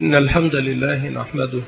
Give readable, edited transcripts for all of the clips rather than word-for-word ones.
إن الحمد لله نحمده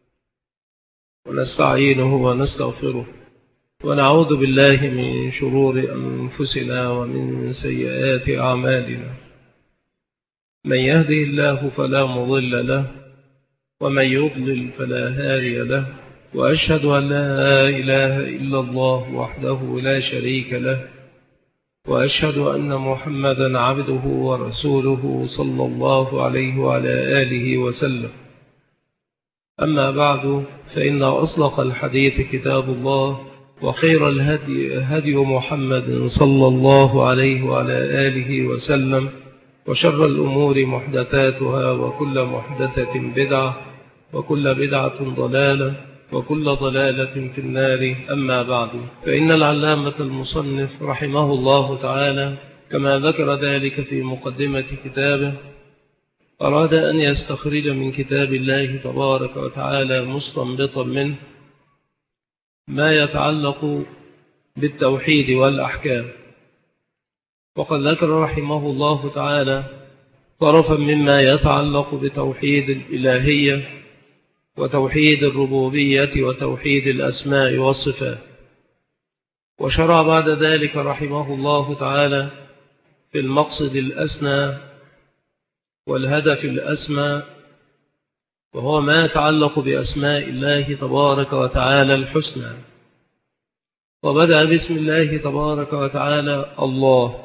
ونستعينه ونستغفره ونعوذ بالله من شرور أنفسنا ومن سيئات أعمالنا. من يهده الله فلا مضل له ومن يضلل فلا هادي له، وأشهد أن لا إله إلا الله وحده لا شريك له، وأشهد أن محمدا عبده ورسوله صلى الله عليه وعلى آله وسلم. أما بعد، فإن أصدق الحديث كتاب الله، وخير الهدي هدي محمد صلى الله عليه وعلى آله وسلم، وشر الأمور محدثاتها، وكل محدثة بدعة، وكل بدعة ضلالة، وكل ضلالة في النار. أما بعد، فإن العلامة المصنف رحمه الله تعالى كما ذكر ذلك في مقدمة كتابه أراد أن يستخرج من كتاب الله تبارك وتعالى مستنبطا منه ما يتعلق بالتوحيد والأحكام. وقد ذكر رحمه الله تعالى طرفا مما يتعلق بتوحيد الإلهية وتوحيد الربوبية وتوحيد الأسماء والصفات، وشرع بعد ذلك رحمه الله تعالى في المقصد الأسنى والهدف الأسمى، وهو ما يتعلق بأسماء الله تبارك وتعالى الحسنى. وبدأ باسم الله تبارك وتعالى الله،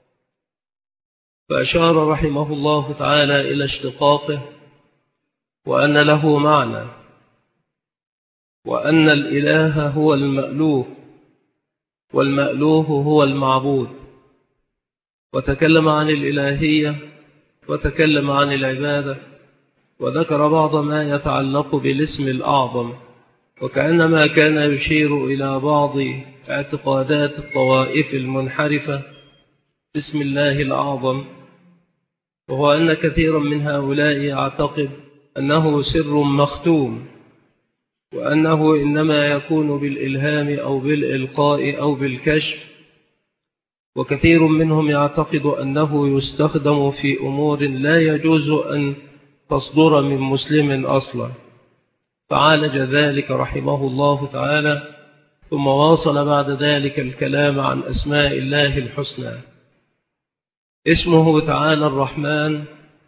فأشار رحمه الله تعالى إلى اشتقاقه، وأن له معنى، وأن الإله هو المألوه، والمألوه هو المعبود. وتكلم عن الإلهية، وتكلم عن العبادة، وذكر بعض ما يتعلق بالاسم الأعظم، وكأنما كان يشير إلى بعض اعتقادات الطوائف المنحرفة باسم الله الأعظم، وهو أن كثيرا من هؤلاء يعتقد أنه سر مختوم، وأنه إنما يكون بالإلهام أو بالإلقاء أو بالكشف. وكثير منهم يعتقد أنه يستخدم في أمور لا يجوز أن تصدر من مسلم أصلا، فعالج ذلك رحمه الله تعالى، ثم واصل بعد ذلك الكلام عن أسماء الله الحسنى. اسمه تعالى الرحمن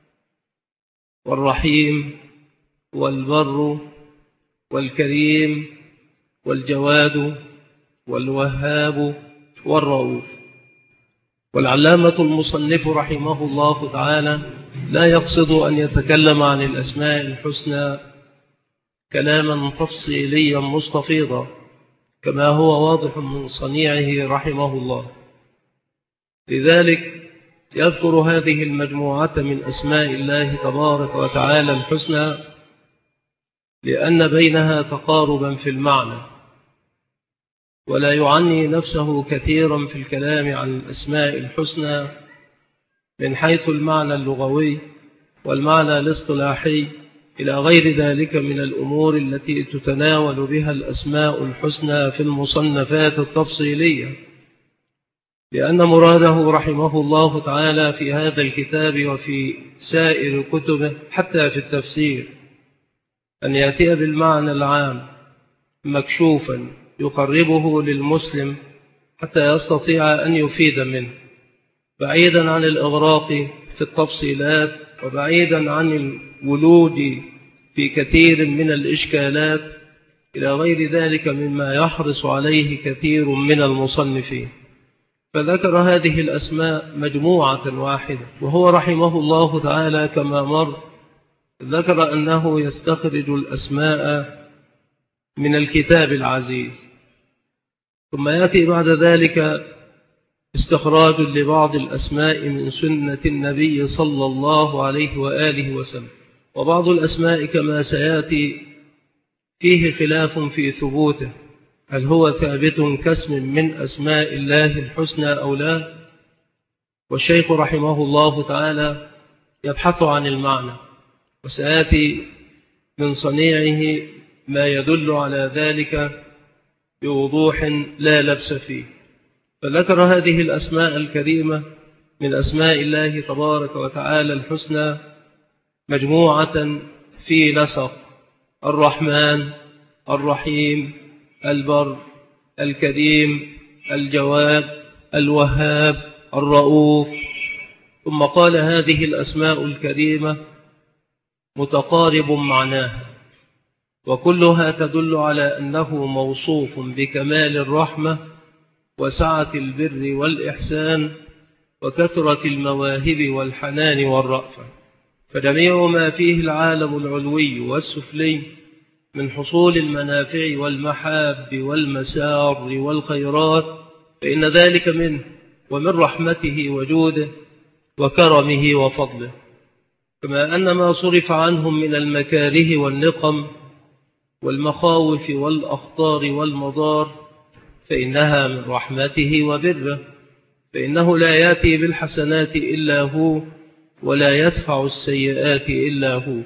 والرحيم والبر والكريم والجواد والوهاب والرؤوف. والعلامة المصنف رحمه الله تعالى لا يقصد أن يتكلم عن الأسماء الحسنى كلاما تفصيليا مستفيضا كما هو واضح من صنيعه رحمه الله، لذلك يذكر هذه المجموعة من أسماء الله تبارك وتعالى الحسنى لأن بينها تقاربا في المعنى، ولا يعني نفسه كثيرا في الكلام عن الأسماء الحسنى من حيث المعنى اللغوي والمعنى الاصطلاحي إلى غير ذلك من الأمور التي تتناول بها الأسماء الحسنى في المصنفات التفصيلية، لأن مراده رحمه الله تعالى في هذا الكتاب وفي سائر كتبه حتى في التفسير أن يأتي بالمعنى العام مكشوفا يقربه للمسلم حتى يستطيع أن يفيد منه، بعيدا عن الإغراق في التفصيلات، وبعيدا عن الولوج في كثير من الإشكالات إلى غير ذلك مما يحرص عليه كثير من المصنفين. فذكر هذه الأسماء مجموعة واحدة، وهو رحمه الله تعالى كما مر ذكر أنه يستخرج الأسماء من الكتاب العزيز، ثم يأتي بعد ذلك استخراج لبعض الأسماء من سنة النبي صلى الله عليه وآله وسلم. وبعض الأسماء كما سيأتي فيه خلاف في ثبوته، هل هو ثابت كاسم من أسماء الله الحسنى أو لا؟ والشيخ رحمه الله تعالى يبحث عن المعنى، وسيأتي من صنيعه ما يدل على ذلك بوضوح لا لبس فيه. فذكر هذه الأسماء الكريمة من أسماء الله تبارك وتعالى الحسنى مجموعة في نسق: الرحمن، الرحيم، البر، الكريم، الجواد، الوهاب، الرؤوف. ثم قال: هذه الأسماء الكريمة متقارب معناها، وكلها تدل على أنه موصوف بكمال الرحمة وسعة البر والإحسان وكثرة المواهب والحنان والرأفة. فجميع ما فيه العالم العلوي والسفلي من حصول المنافع والمحاب والمسار والخيرات فإن ذلك منه ومن رحمته وجوده وكرمه وفضله. كما أن ما صرف عنهم من المكاره والنقم والمخاوف والأخطار والمضار فإنها من رحمته وبره، فإنه لا يأتي بالحسنات إلا هو ولا يدفع السيئات إلا هو.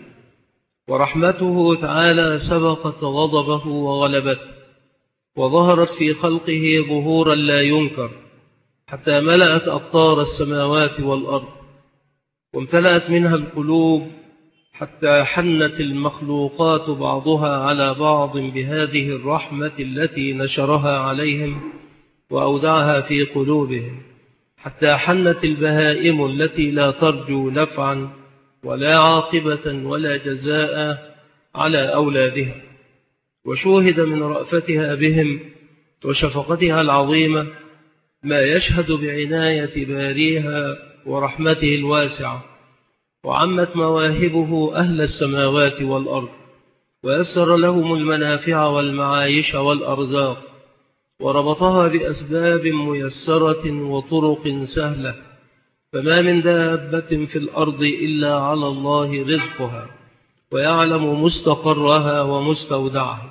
ورحمته تعالى سبقت غضبه وغلبته، وظهرت في خلقه ظهورا لا ينكر، حتى ملأت أقطار السماوات والأرض، وامتلأت منها القلوب، حتى حنت المخلوقات بعضها على بعض بهذه الرحمة التي نشرها عليهم وأودعها في قلوبهم، حتى حنت البهائم التي لا ترجو نفعا ولا عاقبة ولا جزاء على أولادها. وشوهد من رأفتها بهم وشفقتها العظيمة ما يشهد بعناية باريها ورحمته الواسعة، وعمت مواهبه أهل السماوات والأرض، ويسر لهم المنافع والمعايش والأرزاق، وربطها بأسباب ميسرة وطرق سهلة، فما من دابة في الأرض إلا على الله رزقها ويعلم مستقرها ومستودعها.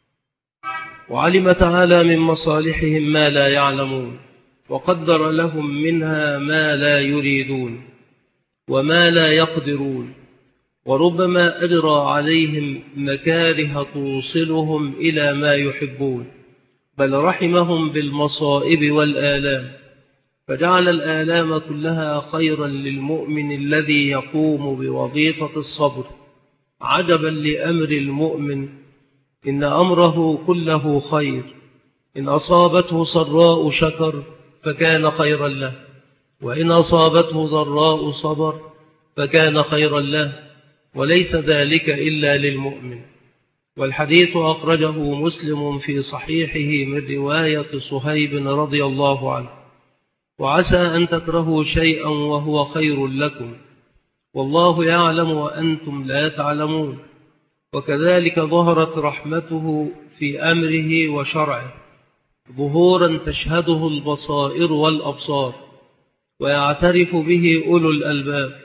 وعلم تعالى من مصالحهم ما لا يعلمون، وقدر لهم منها ما لا يريدون وما لا يقدرون، وربما أجرى عليهم مكاره توصلهم إلى ما يحبون، بل رحمهم بالمصائب والآلام، فجعل الآلام كلها خيرا للمؤمن الذي يقوم بوظيفة الصبر. عجبا لأمر المؤمن، إن أمره كله خير، إن أصابته سراء شكر فكان خيرا له، وإن أصابته ضراء صبر فكان خيرا له، وليس ذلك إلا للمؤمن. والحديث أخرجه مسلم في صحيحه من رواية صهيب رضي الله عنه: وعسى أن تكرهوا شيئا وهو خير لكم والله يعلم وأنتم لا تعلمون. وكذلك ظهرت رحمته في أمره وشرعه ظهورا تشهده البصائر والأبصار ويعترف به أولو الألباب،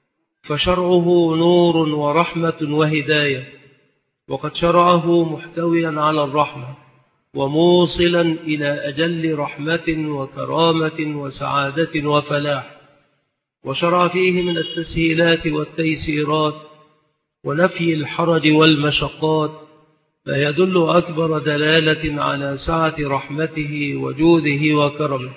فشرعه نور ورحمة وهداية، وقد شرعه محتويا على الرحمة وموصلا إلى أجل رحمة وكرامة وسعادة وفلاح. وشرع فيه من التسهيلات والتيسيرات ونفي الحرج والمشقات ما يدل أكبر دلالة على سعة رحمته وجوده وكرمه.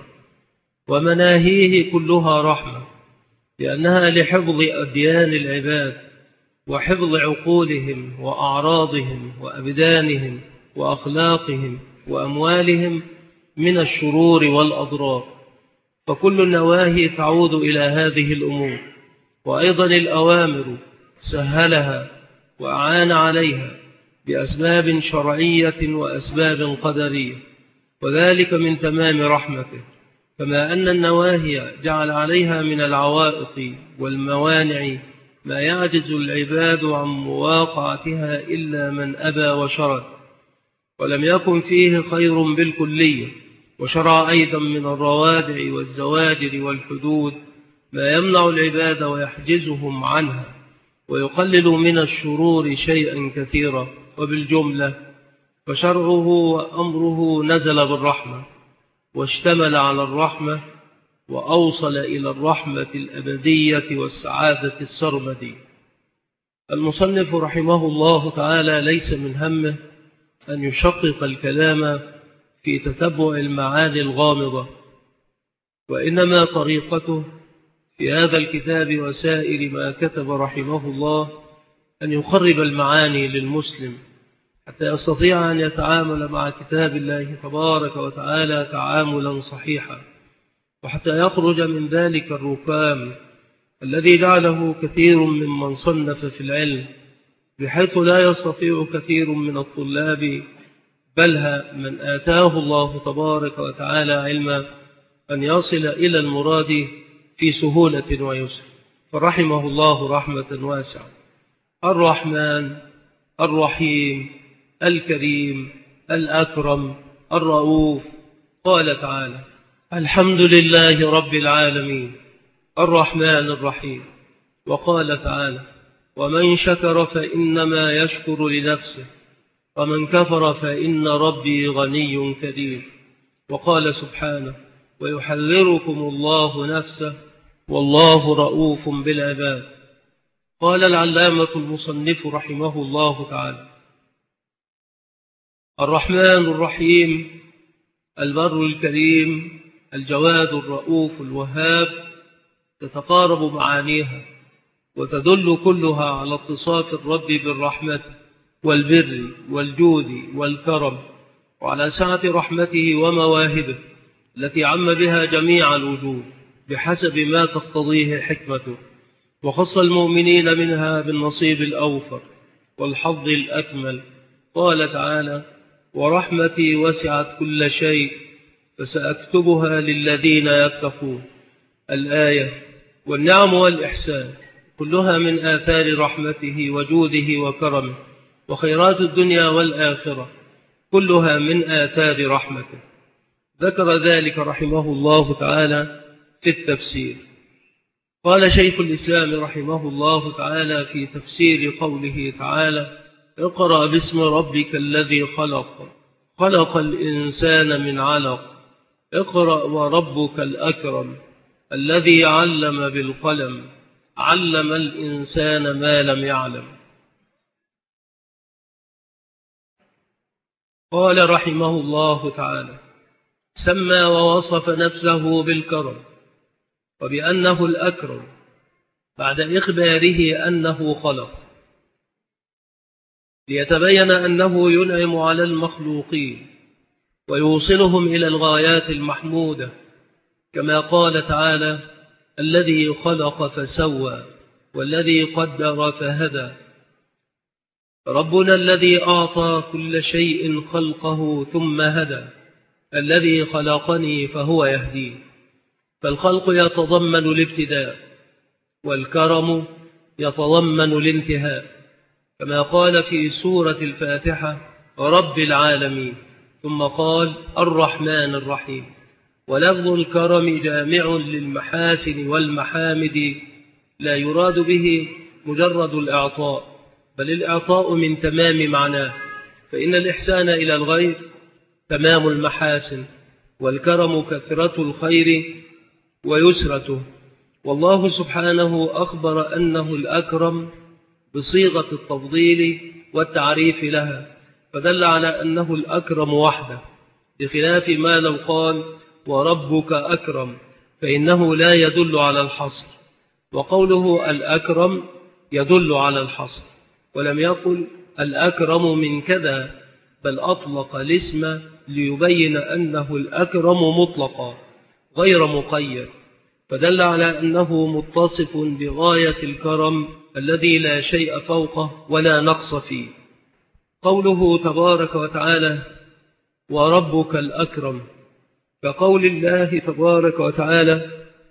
ومناهيه كلها رحمة، لأنها لحفظ أديان العباد وحفظ عقولهم وأعراضهم وأبدانهم وأخلاقهم وأموالهم من الشرور والأضرار، فكل النواهي تعود إلى هذه الأمور. وأيضا الأوامر سهلها وأعان عليها بأسباب شرعية وأسباب قدرية، وذلك من تمام رحمته. كما أن النواهي جعل عليها من العوائق والموانع ما يعجز العباد عن مواقعتها إلا من أبى وشرد، ولم يكن فيه خير بالكلية. وشرع أيضا من الروادع والزواجر والحدود ما يمنع العباد ويحجزهم عنها ويقلل من الشرور شيئا كثيرا. وبالجملة فشرعه وأمره نزل بالرحمة واشتمل على الرحمة وأوصل إلى الرحمة الأبدية والسعادة السرمدية. المصنف رحمه الله تعالى ليس من همه أن يشقق الكلام في تتبع المعاني الغامضة، وإنما طريقته في هذا الكتاب وسائر ما كتب رحمه الله أن يقرب المعاني للمسلم حتى يستطيع أن يتعامل مع كتاب الله تبارك وتعالى تعاملا صحيحا، وحتى يخرج من ذلك الركام الذي جعله كثير ممن صنف في العلم، بحيث لا يستطيع كثير من الطلاب بل من آتاه الله تبارك وتعالى علما أن يصل إلى المراد في سهولة ويسر. فرحمه الله رحمة واسعة. الرحمن الرحيم الكريم الأكرم الرؤوف. قال تعالى: الحمد لله رب العالمين الرحمن الرحيم. وقال تعالى: ومن شكر فإنما يشكر لنفسه ومن كفر فإن ربي غني كريم. وقال سبحانه: ويحذركم الله نفسه والله رؤوف بالعباد. قال العلامة المصنف رحمه الله تعالى: الرحمن الرحيم البر الكريم الجواد الرؤوف الوهاب، تتقارب معانيها وتدل كلها على اتصاف الرب بالرحمة والبر والجود والكرم، وعلى سعة رحمته ومواهبه التي عم بها جميع الوجود بحسب ما تقتضيه حكمته، وخص المؤمنين منها بالنصيب الأوفر والحظ الأكمل. قال تعالى: ورحمتي وسعت كل شيء فسأكتبها للذين يتقون. الآية. والنعم والإحسان كلها من آثار رحمته وجوده وكرمه، وخيرات الدنيا والآخرة كلها من آثار رحمته. ذكر ذلك رحمه الله تعالى في التفسير. قال شيخ الإسلام رحمه الله تعالى في تفسير قوله تعالى: اقرأ باسم ربك الذي خلق، خلق الإنسان من علق، اقرأ وربك الأكرم الذي علم بالقلم، علم الإنسان ما لم يعلم. قال رحمه الله تعالى: سمى ووصف نفسه بالكرم وبأنه الأكرم بعد إخباره أنه خلق، ليتبين أنه ينعم على المخلوقين ويوصلهم إلى الغايات المحمودة، كما قال تعالى: الذي خلق فسوى والذي قدر فهدى. ربنا الذي أعطى كل شيء خلقه ثم هدى، الذي خلقني فهو يهدين. فالخلق يتضمن الابتداء، والكرم يتضمن الانتهاء، كما قال في سورة الفاتحة: رب العالمين، ثم قال: الرحمن الرحيم. ولفظ الكرم جامع للمحاسن والمحامد، لا يراد به مجرد الإعطاء، بل الإعطاء من تمام معناه، فإن الإحسان إلى الغير تمام المحاسن، والكرم كثرة الخير ويسرته. والله سبحانه أخبر أنه الأكرم بصيغة التفضيل والتعريف لها، فدل على أنه الأكرم وحده، بخلاف ما لو قال: وربك أكرم، فإنه لا يدل على الحصر، وقوله الأكرم يدل على الحصر. ولم يقل الأكرم من كذا، بل أطلق الاسم ليبين أنه الأكرم مطلقا غير مقيد، فدل على أنه متصف بغاية الكرم الذي لا شيء فوقه ولا نقص فيه. قوله تبارك وتعالى: وربك الأكرم، كقول الله تبارك وتعالى: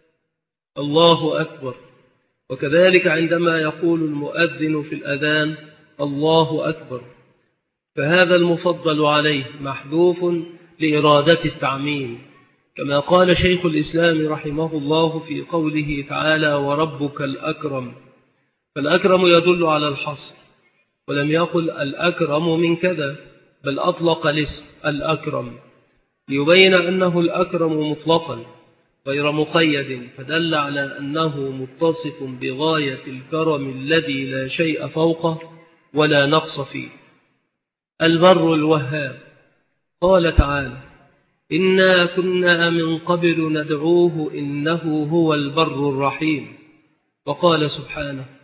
الله أكبر. وكذلك عندما يقول المؤذن في الأذان: الله أكبر، فهذا المفضل عليه محذوف لإرادة التعميم، كما قال شيخ الإسلام رحمه الله في قوله تعالى: وربك الأكرم. فالأكرم يدل على الحصر، ولم يقل الأكرم من كذا، بل أطلق الاسم الأكرم ليبين أنه الأكرم مطلقا غير مقيد، فدل على أنه متصف بغاية الكرم الذي لا شيء فوقه ولا نقص فيه. البر الوهاب. قال تعالى: إنا كنا من قبل ندعوه إنه هو البر الرحيم. وقال سبحانه: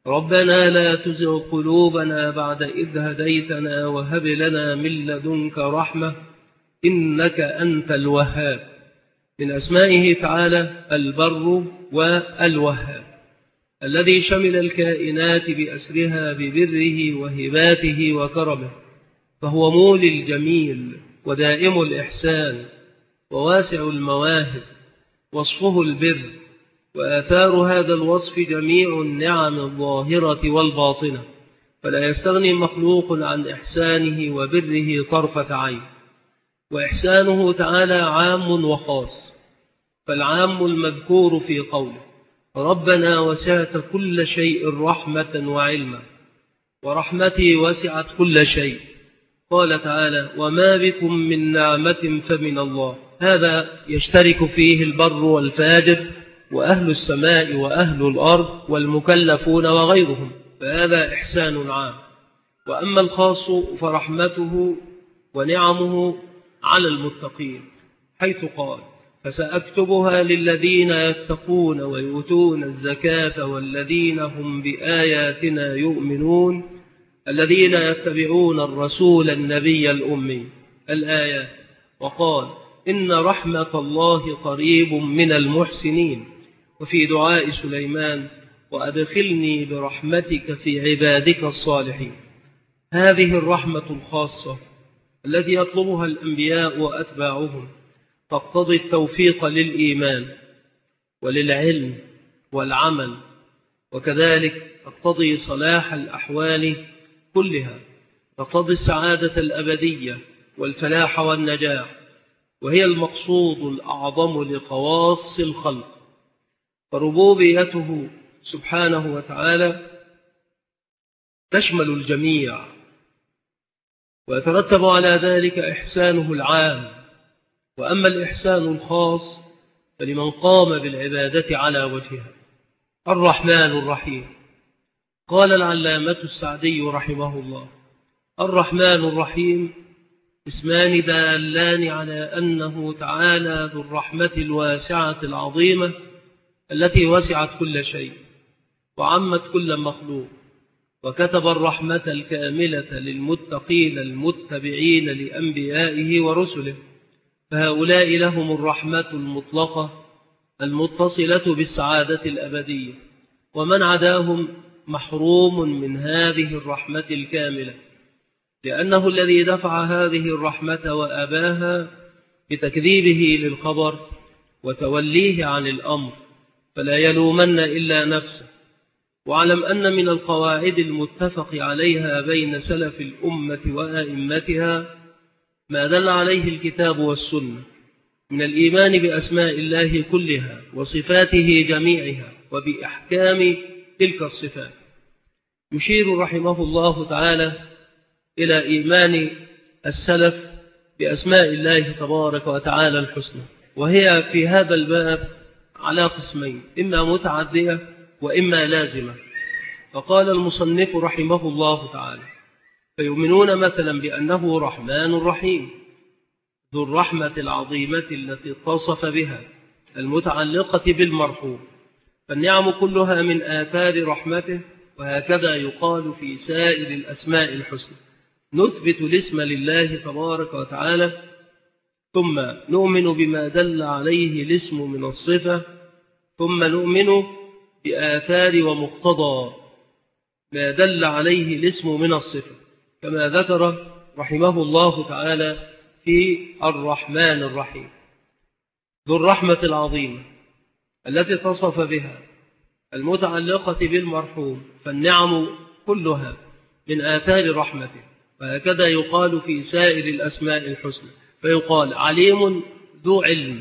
ربنا لا تزغ قلوبنا بعد إذ هديتنا وهب لنا من لدنك رحمة إنك أنت الوهاب. من أسمائه تعالى البر والوهاب، الذي شمل الكائنات بأسرها ببره وهباته وكرمه، فهو مولي الجميل ودائم الإحسان وواسع المواهب، وصفه البر، وآثار هذا الوصف جميع النعم الظاهرة والباطنة، فلا يستغني مخلوق عن إحسانه وبره طرفة عين. وإحسانه تعالى عام وخاص، فالعام المذكور في قوله ربنا وسعت كل شيء رحمة وعلما، ورحمتي وسعت كل شيء. قال تعالى وما بكم من نعمة فمن الله، هذا يشترك فيه البر والفاجر وأهل السماء وأهل الأرض والمكلفون وغيرهم، فهذا إحسان عام. وأما الخاص فرحمته ونعمه على المتقين، حيث قال فسأكتبها للذين يتقون ويؤتون الزكاة والذين هم بآياتنا يؤمنون الذين يتبعون الرسول النبي الأمي الآيات. وقال إن رحمة الله قريب من المحسنين. وفي دعاء سليمان وأدخلني برحمتك في عبادك الصالحين. هذه الرحمة الخاصة التي يطلبها الأنبياء وأتباعهم تقتضي التوفيق للإيمان وللعلم والعمل، وكذلك تقتضي صلاح الأحوال كلها، تقتضي السعادة الأبدية والفلاح والنجاح، وهي المقصود الأعظم لخواص الخلق. فربوبيته سبحانه وتعالى تشمل الجميع، ويترتب على ذلك إحسانه العام. وأما الإحسان الخاص فلمن قام بالعبادة على وجهها. الرحمن الرحيم. قال العلامة السعدي رحمه الله الرحمن الرحيم اسمان دالان على أنه تعالى ذو الرحمة الواسعة العظيمة التي وسعت كل شيء وعمت كل مخلوق، وكتب الرحمة الكاملة للمتقين المتبعين لأنبيائه ورسله، فهؤلاء لهم الرحمة المطلقة المتصلة بالسعادة الأبدية، ومن عداهم محروم من هذه الرحمة الكاملة، لأنه الذي دفع هذه الرحمة وأباها بتكذيبه للخبر وتوليه عن الأمر، فلا يلومن إلا نفسه. واعلم أن من القواعد المتفق عليها بين سلف الأمة وأئمتها ما دل عليه الكتاب والسنة من الإيمان بأسماء الله كلها وصفاته جميعها وبأحكام تلك الصفات. يشير رحمه الله تعالى إلى إيمان السلف بأسماء الله تبارك وتعالى الحسنى، وهي في هذا الباب على قسمين، إما متعدية وإما لازمة. فقال المصنف رحمه الله تعالى فيؤمنون مثلا بأنه رحمن رحيم ذو الرحمة العظيمة التي اتصف بها المتعلقة بالمرحوم، فالنعم كلها من آثار رحمته، وهكذا يقال في سائر الأسماء الحسنى. نثبت الاسم لله تبارك وتعالى، ثم نؤمن بما دل عليه الاسم من الصفة، ثم نؤمن بآثار ومقتضى ما دل عليه الاسم من الصفة، كما ذكر رحمه الله تعالى في الرحمن الرحيم ذو الرحمة العظيمة التي اتصف بها المتعلقة بالمرحوم، فالنعم كلها من آثار رحمته، وهكذا يقال في سائر الأسماء الحسنى. فيقال عليم ذو علم،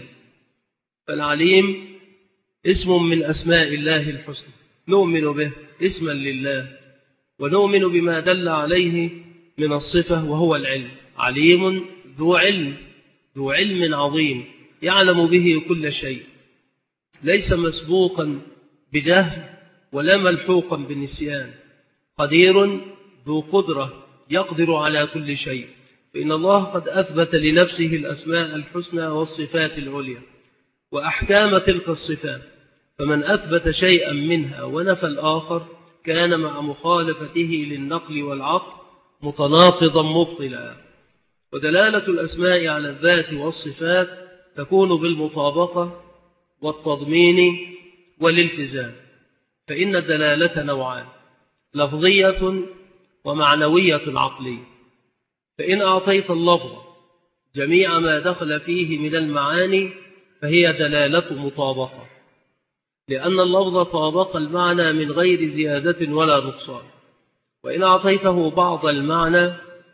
فالعليم اسم من أسماء الله الحسنى نؤمن به اسما لله، ونؤمن بما دل عليه من الصفة وهو العلم. عليم ذو علم، ذو علم عظيم يعلم به كل شيء، ليس مسبوقا بجهل ولا ملحوقا بالنسيان. قدير ذو قدرة يقدر على كل شيء، فإن الله قد أثبت لنفسه الأسماء الحسنى والصفات العليا وأحكام تلك الصفات، فمن أثبت شيئا منها ونفى الآخر كان مع مخالفته للنقل والعقل متناقضا مبطلا. ودلالة الأسماء على الذات والصفات تكون بالمطابقة والتضمين والالتزام، فإن الدلالة نوعان: لفظية ومعنوية عقلية. فإن أعطيت اللفظ جميع ما دخل فيه من المعاني فهي دلالة مطابقة، لأن اللفظ طابق المعنى من غير زيادة ولا نقصان. وإن أعطيته بعض المعنى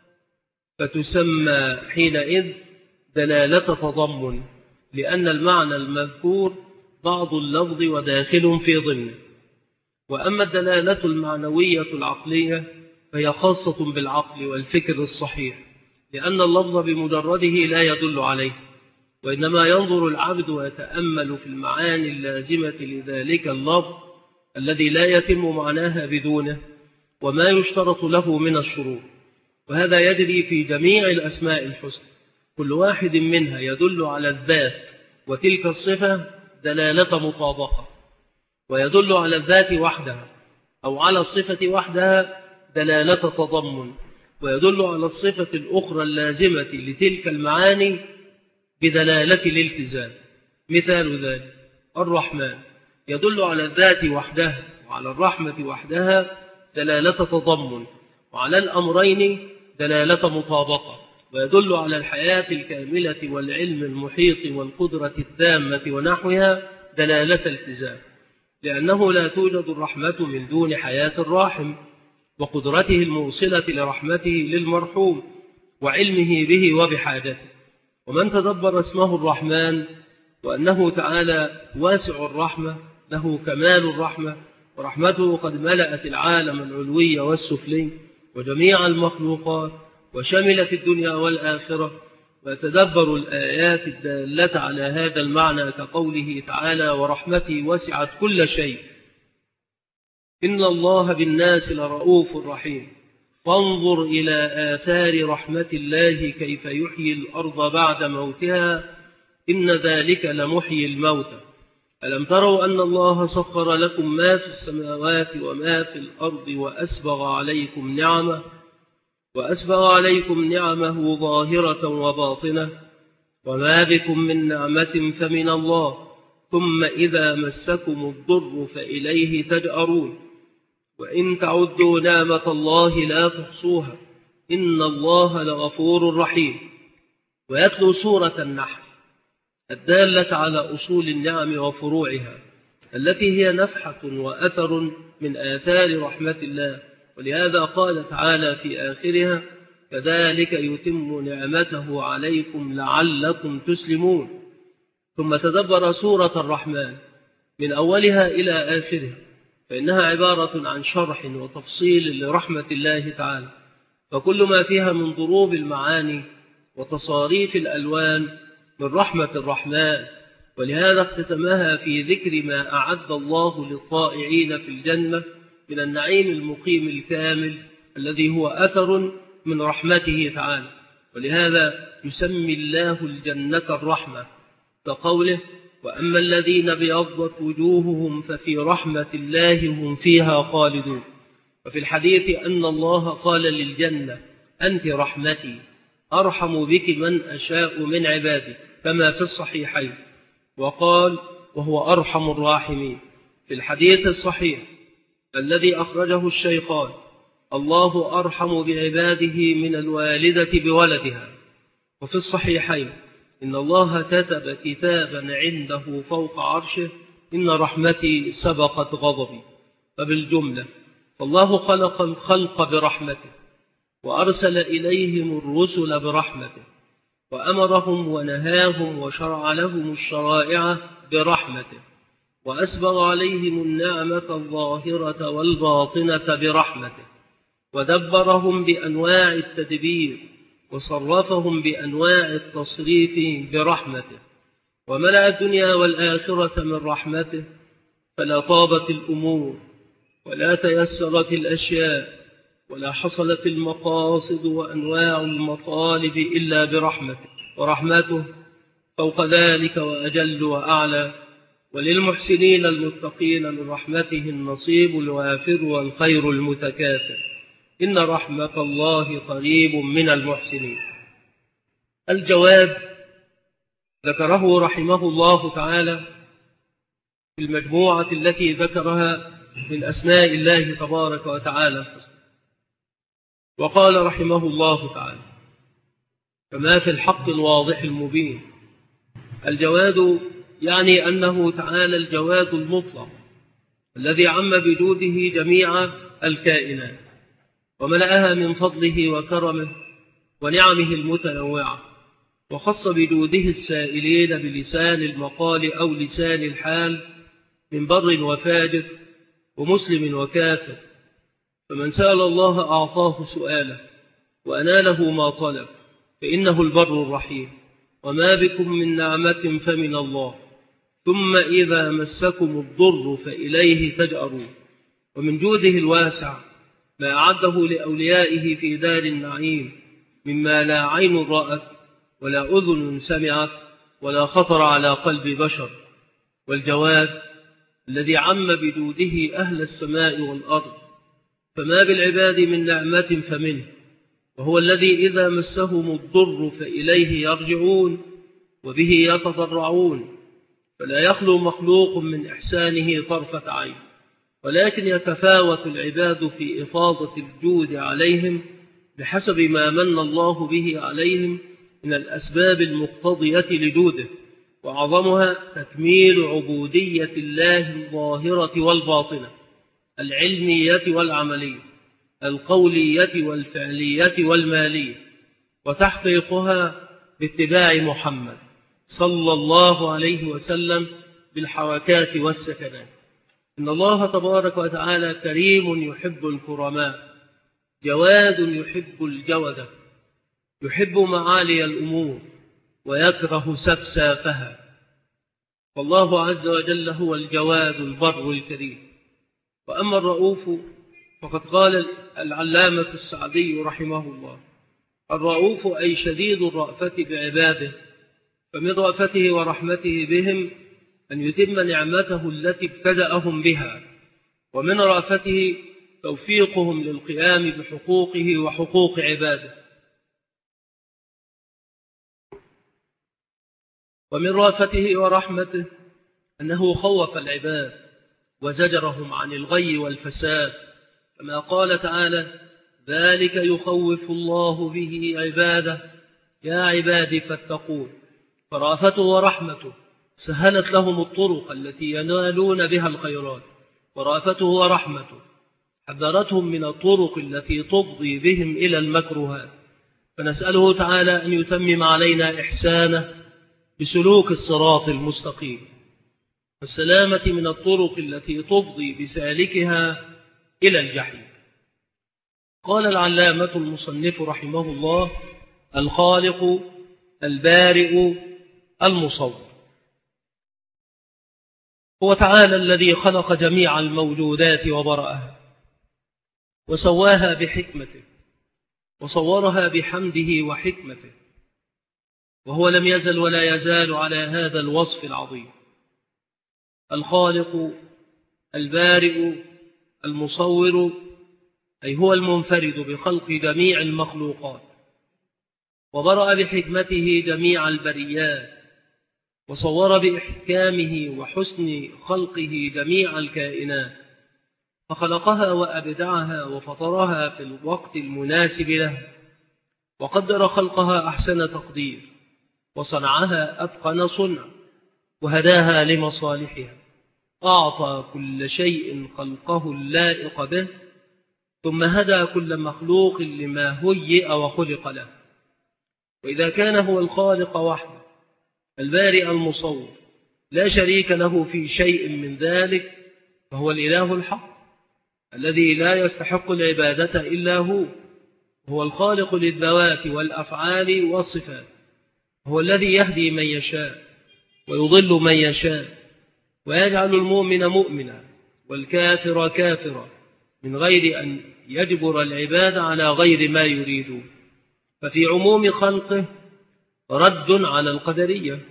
فتسمى حينئذ دلالة تضمن، لأن المعنى المذكور بعض اللفظ وداخل في ضمنه. وأما الدلالة المعنوية العقلية فهي خاصة بالعقل والفكر الصحيح، لأن اللفظ بمجرده لا يدل عليه، وإنما ينظر العبد ويتأمل في المعاني اللازمة لذلك اللفظ الذي لا يتم معناها بدونه، وما يشترط له من الشروط. وهذا يجري في جميع الأسماء الحسنى، كل واحد منها يدل على الذات وتلك الصفة دلالة مطابقة، ويدل على الذات وحدها أو على الصفة وحدها دلالة تضمن، ويدل على الصفة الأخرى اللازمة لتلك المعاني بدلالة الالتزام. مثال ذلك الرحمن يدل على الذات وحدها وعلى الرحمة وحدها دلالة تضمن، وعلى الأمرين دلالة مطابقة، ويدل على الحياة الكاملة والعلم المحيط والقدرة التامة ونحوها دلالة التزام، لأنه لا توجد الرحمة من دون حياة الراحم وقدرته الموصلة لرحمته للمرحوم وعلمه به وبحاجته. ومن تدبر اسمه الرحمن وأنه تعالى واسع الرحمة له كمال الرحمة، ورحمته قد ملأت العالم العلوي والسفلي وجميع المخلوقات وشملت الدنيا والآخرة، ويتدبر الآيات الدالة على هذا المعنى كقوله تعالى: ورحمتي وسعت كل شيء إن الله بالناس لرؤوف رحيم، فانظر إلى آثار رحمة الله كيف يحيي الأرض بعد موتها إن ذلك لمحيي الموتى، ألم تروا أن الله سخر لكم ما في السماوات وما في الأرض وأسبغ عليكم نعمه ظاهرة وباطنة، وما بكم من نعمة فمن الله، ثم إذا مسكم الضر فإليه تجأرون، وإن تعدوا نعمة الله لا تحصوها إن الله لغفور رحيم. ويتلو سورة النحل الدالة على أصول النعم وفروعها التي هي نفحة وأثر من آثار رحمة الله، ولهذا قال تعالى في آخرها: كذلك يتم نعمته عليكم لعلكم تسلمون. ثم تدبر سورة الرحمن من أولها إلى آخرها، فإنها عبارة عن شرح وتفصيل لرحمة الله تعالى، فكل ما فيها من ضروب المعاني وتصاريف الألوان من رحمة الرحمن. ولهذا اختتمها في ذكر ما أعد الله للطائعين في الجنة من النعيم المقيم الكامل الذي هو أثر من رحمته تعالى. ولهذا يسمي الله الجنة الرحمة، كقوله: وأما الذين بيضت وجوههم ففي رحمة الله هم فيها خالدون. وفي الحديث أن الله قال للجنة: أنت رحمتي أرحم بك من أشاء من عبادي، كما في الصحيحين. وقال وهو أرحم الراحمين في الحديث الصحيح الذي أخرجه الشيخان: الله أرحم بعباده من الوالدة بولدها. وفي الصحيحين إن الله كتب كتابا عنده فوق عرشه: إن رحمتي سبقت غضبي. فبالجملة فالله خلق الخلق برحمته، وأرسل إليهم الرسل برحمته، وأمرهم ونهاهم وشرع لهم الشرائع برحمته، وأسبغ عليهم النعمة الظاهرة والباطنة برحمته، ودبرهم بأنواع التدبير، وصرفهم بأنواع التصريف برحمته، وملأ الدنيا والآخرة من رحمته، فلا طابت الأمور ولا تيسرت الأشياء ولا حصلت المقاصد وأنواع المطالب إلا برحمته، ورحمته فوق ذلك وأجل وأعلى، وللمحسنين المتقين من رحمته النصيب الوافر والخير المتكاثر، إن رحمة الله قريب من المحسنين. الجواد ذكره رحمه الله تعالى في المجموعة التي ذكرها من أسماء الله تبارك وتعالى، وقال رحمه الله تعالى: كما في الحق الواضح المبين. الجواد يعني أنه تعالى الجواد المطلق الذي عم بجوده جميع الكائنات وملأها من فضله وكرمه ونعمه المتنوعة، وخص بجوده السائلين بلسان المقال أو لسان الحال من بر وفاجر ومسلم وكافر، فمن سأل الله أعطاه سؤاله وأناله ما طلب، فإنه البر الرحيم. وما بكم من نعمة فمن الله، ثم إذا مسكم الضر فإليه تجأرون. ومن جوده الواسع ما أعده لأوليائه في دار النعيم مما لا عين رأت ولا أذن سمعت ولا خطر على قلب بشر. والجواد الذي عم بجوده أهل السماء والأرض، فما بالعباد من نعمة فمنه، وهو الذي إذا مسهم الضر فإليه يرجعون وبه يتضرعون، فلا يخلو مخلوق من إحسانه طرفة عين، ولكن يتفاوت العباد في إفاضة الجود عليهم بحسب ما من الله به عليهم من الأسباب المقتضية لجوده، وأعظمها تكميل عبودية الله الظاهرة والباطنة، العلمية والعملية، القولية والفعلية والمالية، وتحقيقها باتباع محمد صلى الله عليه وسلم بالحركات والسكنات. إن الله تبارك وتعالى كريم يحب الكرماء، جواد يحب الجودة، يحب معالي الأمور ويكره سفسافها. فالله عز وجل هو الجواد البر الكريم. وأما الرؤوف فقد قال العلامة السعدي رحمه الله: الرؤوف أي شديد الرأفة بعباده، فمن رأفته ورحمته بهم أن يتم نعمته التي ابتدأهم بها، ومن رأفته توفيقهم للقيام بحقوقه وحقوق عباده، ومن رأفته ورحمته أنه خوف العباد وزجرهم عن الغي والفساد، كما قال تعالى: ذلك يخوف الله به عباده يا عبادي فاتقون. فرأفته ورحمته سهلت لهم الطرق التي ينالون بها الخيرات، ورأفته ورحمته حذرتهم من الطرق التي تفضي بهم إلى المكروهات. فنسأله تعالى أن يتمم علينا إحسانه بسلوك الصراط المستقيم، والسلامة من الطرق التي تفضي بسالكها إلى الجحيم. قال العلامة المصنف رحمه الله: الخالق البارئ المصور. هو تعالى الذي خلق جميع الموجودات وبرأها وسواها بحكمته وصورها بحمده وحكمته، وهو لم يزل ولا يزال على هذا الوصف العظيم. الخالق البارئ المصور أي هو المنفرد بخلق جميع المخلوقات، وبرأ بحكمته جميع البريات، وصور بإحكامه وحسن خلقه جميع الكائنات، فخلقها وأبدعها وفطرها في الوقت المناسب له، وقدر خلقها أحسن تقدير، وصنعها أتقن صنع، وهداها لمصالحها، أعطى كل شيء خلقه اللائق به، ثم هدى كل مخلوق لما هيئ وخلق له. وإذا كان هو الخالق وحده البارئ المصور لا شريك له في شيء من ذلك، فهو الإله الحق الذي لا يستحق العبادة إلا هو، هو الخالق للذوات والأفعال والصفات، هو الذي يهدي من يشاء ويضل من يشاء، ويجعل المؤمن مؤمنا والكافر كافرا من غير أن يجبر العباد على غير ما يريدون. ففي عموم خلقه رد على القدرية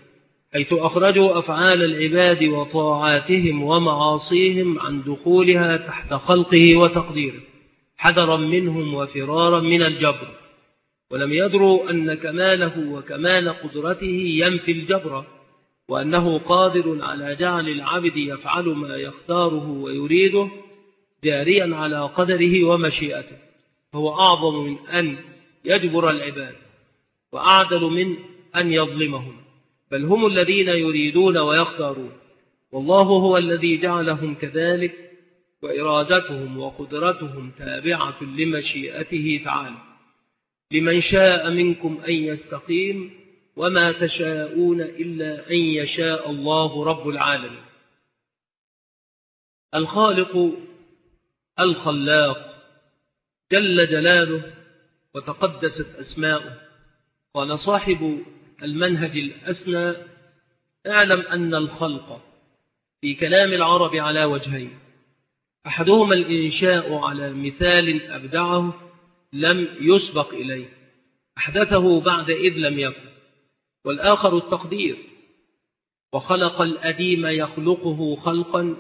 حيث أخرجوا أفعال العباد وطاعاتهم ومعاصيهم عن دخولها تحت خلقه وتقديره، حذرا منهم وفرارا من الجبر، ولم يدروا أن كماله وكمال قدرته ينفي الجبر، وأنه قادر على جعل العبد يفعل ما يختاره ويريده جاريا على قدره ومشيئته، فهو أعظم من أن يجبر العباد وأعدل من أن يظلمهم، بل هم الذين يريدون ويختارون، والله هو الذي جعلهم كذلك، وإرادتهم وقدرتهم تابعة لمشيئته تعالى. لمن شاء منكم أن يستقيم وما تشاءون إلا أن يشاء الله رب العالمين. الخالق الخلاق جل جلاله وتقدست أسماؤه. قال صاحب المنهج الأسنى: اعلم أن الخلق في كلام العرب على وجهين، أحدهما الإنشاء على مثال أبدعه لم يسبق إليه أحدثه بعد إذ لم يكن، والآخر التقدير، وخلق الأديم يخلقه خلقا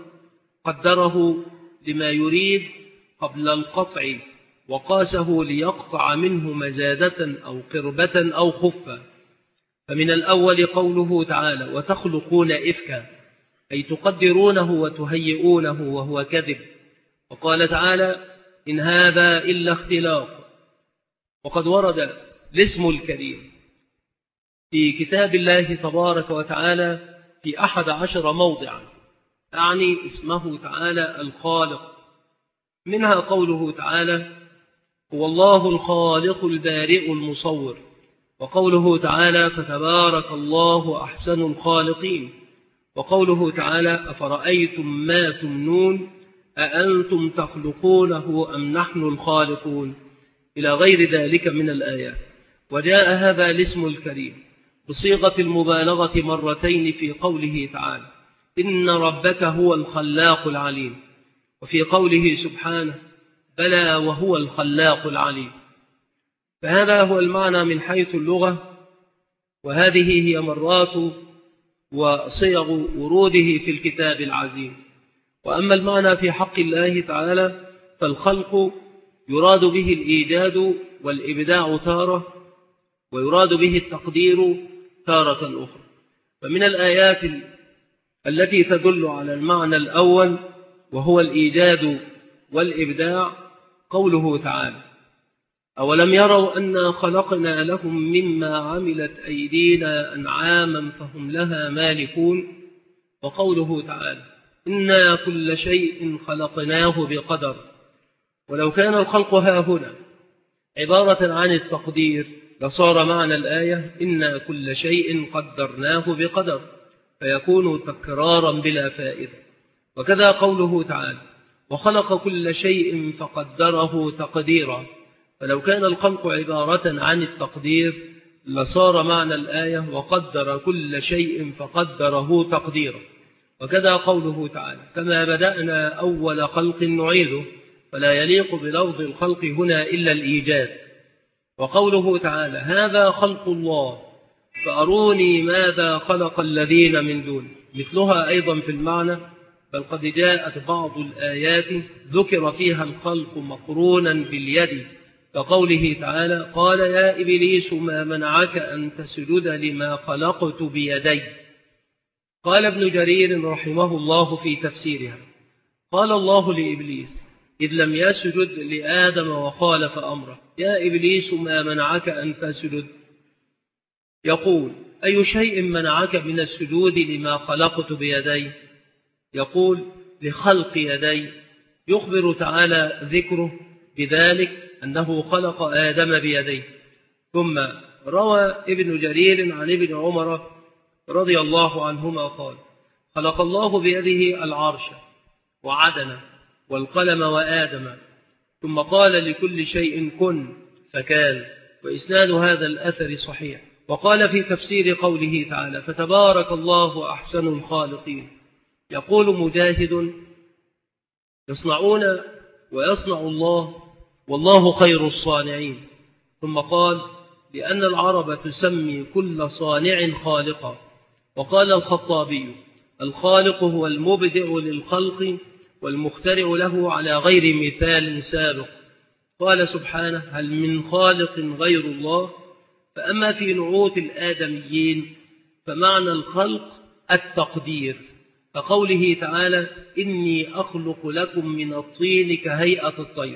قدره لما يريد قبل القطع، وقاسه ليقطع منه مزادة أو قربة أو خفة. فمن الأول قوله تعالى: وتخلقون إفكا، أي تقدرونه وتهيئونه وهو كذب. وقال تعالى: إن هذا إلا اختلاق. وقد ورد الاسم الكريم في كتاب الله تبارك وتعالى في 11 موضعا، أعني اسمه تعالى الخالق، منها قوله تعالى: هو الله الخالق البارئ المصور، وقوله تعالى: فتبارك الله أحسن الخالقين، وقوله تعالى: أفرأيتم ما تمنون أأنتم تخلقونه أم نحن الخالقون، إلى غير ذلك من الآيات. وجاء هذا الاسم الكريم بصيغة المبالغة مرتين في قوله تعالى: إن ربك هو الخلاق العليم، وفي قوله سبحانه: بلى وهو الخلاق العليم. فهذا هو المعنى من حيث اللغة، وهذه هي مرات وصيغ وروده في الكتاب العزيز. وأما المعنى في حق الله تعالى فالخلق يراد به الإيجاد والإبداع تارة، ويراد به التقدير تارة أخرى. فمن الآيات التي تدل على المعنى الأول وهو الإيجاد والإبداع قوله تعالى: أولم يروا أنا خلقنا لهم مما عملت أيدينا أنعاما فهم لها مالكون. وقوله تعالى: إنا كل شيء خلقناه بقدر. ولو كان الخلق هاهنا عبارة عن التقدير لصار معنى الآية: إنا كل شيء قدرناه بقدر، فيكون تكرارا بلا فائدة. وكذا قوله تعالى: وخلق كل شيء فقدره تقديرا. فلو كان الخلق عبارة عن التقدير لصار معنى الآية: وقدر كل شيء فقدره تقديرا. وكذا قوله تعالى: كما بدأنا أول خلق نعيده. فلا يليق بلفظ الخلق هنا إلا الإيجاد. وقوله تعالى: هذا خلق الله فأروني ماذا خلق الذين من دون، مثلها أيضا في المعنى، بل قد جاءت بعض الآيات ذكر فيها الخلق مقرونا باليد، كقوله تعالى: قال يا إبليس ما منعك أن تسجد لما خلقت بيدي. قال ابن جرير رحمه الله في تفسيرها: قال الله لإبليس إذ لم يسجد لآدم وخالف أمره: يا إبليس ما منعك أن تسجد. يقول: أي شيء منعك من السجود لما خلقت بيدي؟ يقول: لخلق يدي. يخبر تعالى ذكره بذلك أنه خلق آدم بيديه. ثم روى ابن جرير عن ابن عمر رضي الله عنهما قال: خلق الله بيده العرش وعدن والقلم وآدم، ثم قال لكل شيء كن فكان. وإسناد هذا الأثر صحيح. وقال في تفسير قوله تعالى: فتبارك الله أحسن الخالقين. يقول مجاهد: يصنعون ويصنع الله والله خير الصانعين. ثم قال: لأن العرب تسمي كل صانع خالقا، وقال الخطابي: الخالق هو المبدع للخلق والمخترع له على غير مثال سابق. قال سبحانه: هل من خالق غير الله؟ فأما في نعوت الآدميين فمعنى الخلق التقدير، كقوله تعالى: إني أخلق لكم من الطين كهيئة الطير.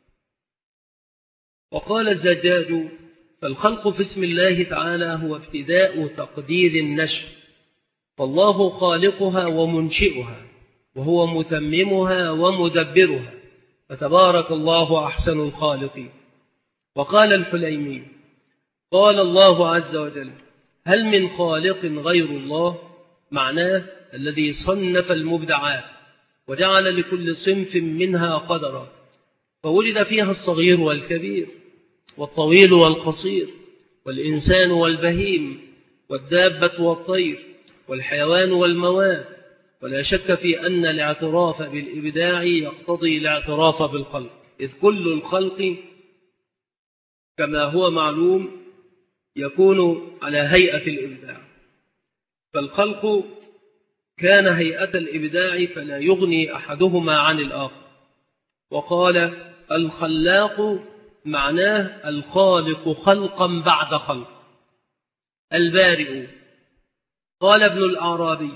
وقال الزجاج: فالخلق في اسم الله تعالى هو ابتداء تقدير النشأ، فالله خالقها ومنشئها، وهو متممها ومدبرها، فتبارك الله أحسن الخالقين. وقال الحليمي: قال الله عز وجل: هل من خالق غير الله؟ معناه الذي صنف المبدعات وجعل لكل صنف منها قدرا، فوجد فيها الصغير والكبير، والطويل والقصير، والإنسان والبهيم، والدابة والطير، والحيوان والمواد. ولا شك في أن الاعتراف بالإبداع يقتضي الاعتراف بالخلق، إذ كل الخلق كما هو معلوم يكون على هيئة الإبداع، فالخلق كان هيئة الإبداع فلا يغني أحدهما عن الآخر. وقال: الخلاق معناه الخالق خلقا بعد خلق. البارئ، قال ابن الأعرابي: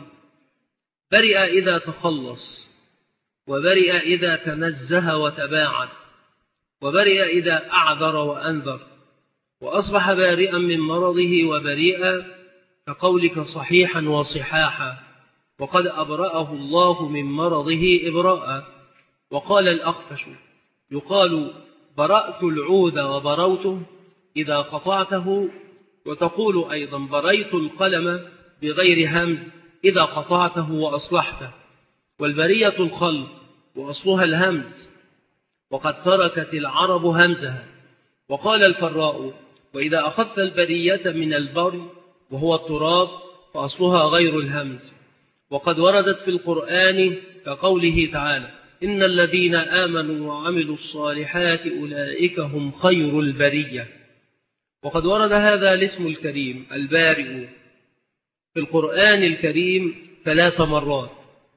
برئ إذا تخلص، وبرئ إذا تنزه وتباعد، وبرئ إذا أعذر وأنذر، وأصبح بارئا من مرضه وبريئا، كقولك صحيحا وصحاحا، وقد أبرأه الله من مرضه إبراء. وقال الأخفش: يقال برأت العود وبروته إذا قطعته، وتقول أيضا بريت القلم بغير همز إذا قطعته وأصلحته، والبرية الخلق وأصلها الهمز، وقد تركت العرب همزها. وقال الفراء: وإذا أخذت البرية من البر وهو التراب فأصلها غير الهمز. وقد وردت في القرآن كقوله تعالى: إن الذين آمنوا وعملوا الصالحات أولئك هم خير البرية. وقد ورد هذا الاسم الكريم البارئ في القرآن الكريم 3 مرات،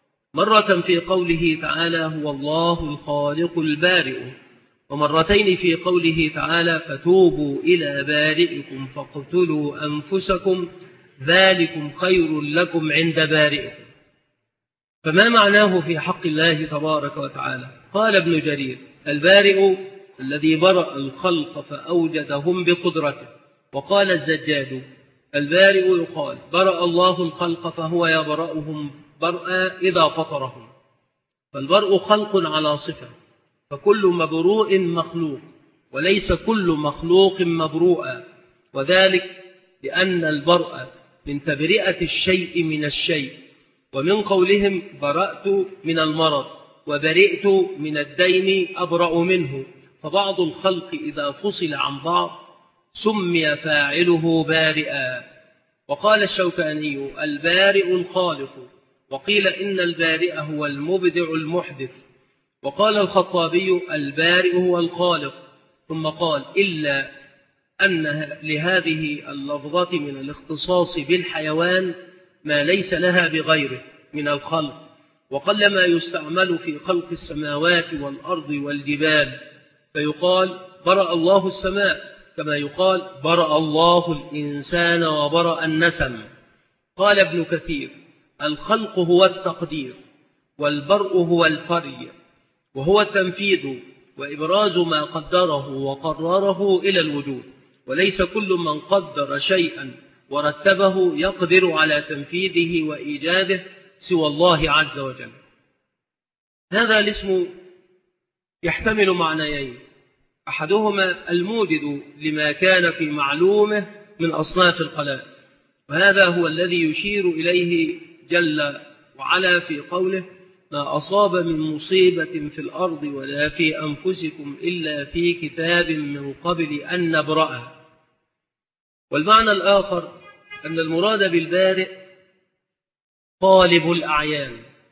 مرة في قوله تعالى: هو الله الخالق البارئ، ومرتين في قوله تعالى: فتوبوا إلى بارئكم فاقتلوا أنفسكم ذلكم خير لكم عند بارئكم. فما معناه في حق الله تبارك وتعالى؟ قال ابن جرير: البارئ الذي برأ الخلق فأوجدهم بقدرته. وقال الزجاج: البارئ يقال برأ الله الخلق فهو يبرأهم برأ إذا فطرهم، فالبرء خلق على صفة، فكل مبروء مخلوق، وليس كل مخلوق مبروءا، وذلك لأن البرء من تبرئة الشيء من الشيء. ومن قولهم برأت من المرض وبرئت من الدين أبرأ منه، فبعض الخلق إذا فصل عن بعض سمي فاعله بارئا. وقال الشوكاني: البارئ الخالق، وقيل إن البارئ هو المبدع المحدث. وقال الخطابي: البارئ هو الخالق، ثم قال: إلا أن لهذه اللفظة من الاختصاص بالحيوان ما ليس لها بغيره من الخلق، وقلما يستعمل في خلق السماوات والأرض والجبال، فيقال برأ الله السماء كما يقال برأ الله الإنسان وبرأ النسم. قال ابن كثير: الخلق هو التقدير، والبرء هو الفري، وهو التنفيذ وإبراز ما قدره وقرره إلى الوجود، وليس كل من قدر شيئا ورتبه يقدر على تنفيذه وإيجاده سوى الله عز وجل. هذا الاسم يحتمل معنيين: أحدهما الموجد لما كان في معلومه من أصناف الخلائق، وهذا هو الذي يشير إليه جل وعلا في قوله: ما أصاب من مصيبة في الأرض ولا في أنفسكم إلا في كتاب من قبل أن نبرأه. والمعنى الآخر أن المراد بالبارئ طالب الأعيان،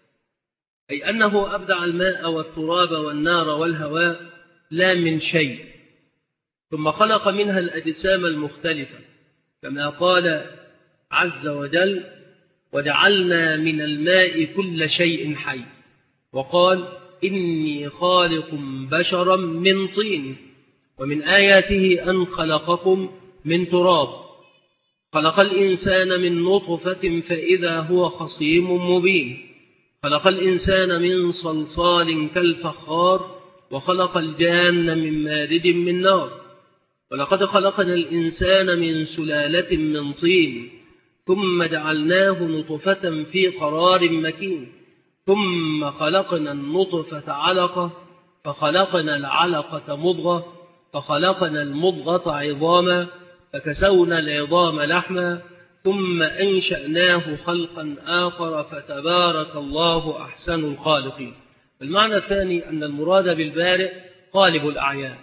أي أنه أبدع الماء والتراب والنار والهواء لا من شيء، ثم خلق منها الأجسام المختلفة، كما قال عز وجل: وجعلنا من الماء كل شيء حي. وقال إني خالق بشرا من طين. ومن آياته أن خلقكم من تراب، خلق الإنسان من نطفة فإذا هو خصيم مبين، خلق الإنسان من صلصال كالفخار، وخلق الجان من مارد من نار، ولقد خلقنا الإنسان من سلالة من طين، ثم جعلناه نطفة في قرار مكين، ثم خلقنا النطفة علقة، فخلقنا العلقة مضغة، فخلقنا المضغة عظاما، فكسونا العظام لحما، ثم أنشأناه خلقا آخر، فتبارك الله أحسن الخالقين. المعنى الثاني أن المراد بالبارئ غالب الأعيان،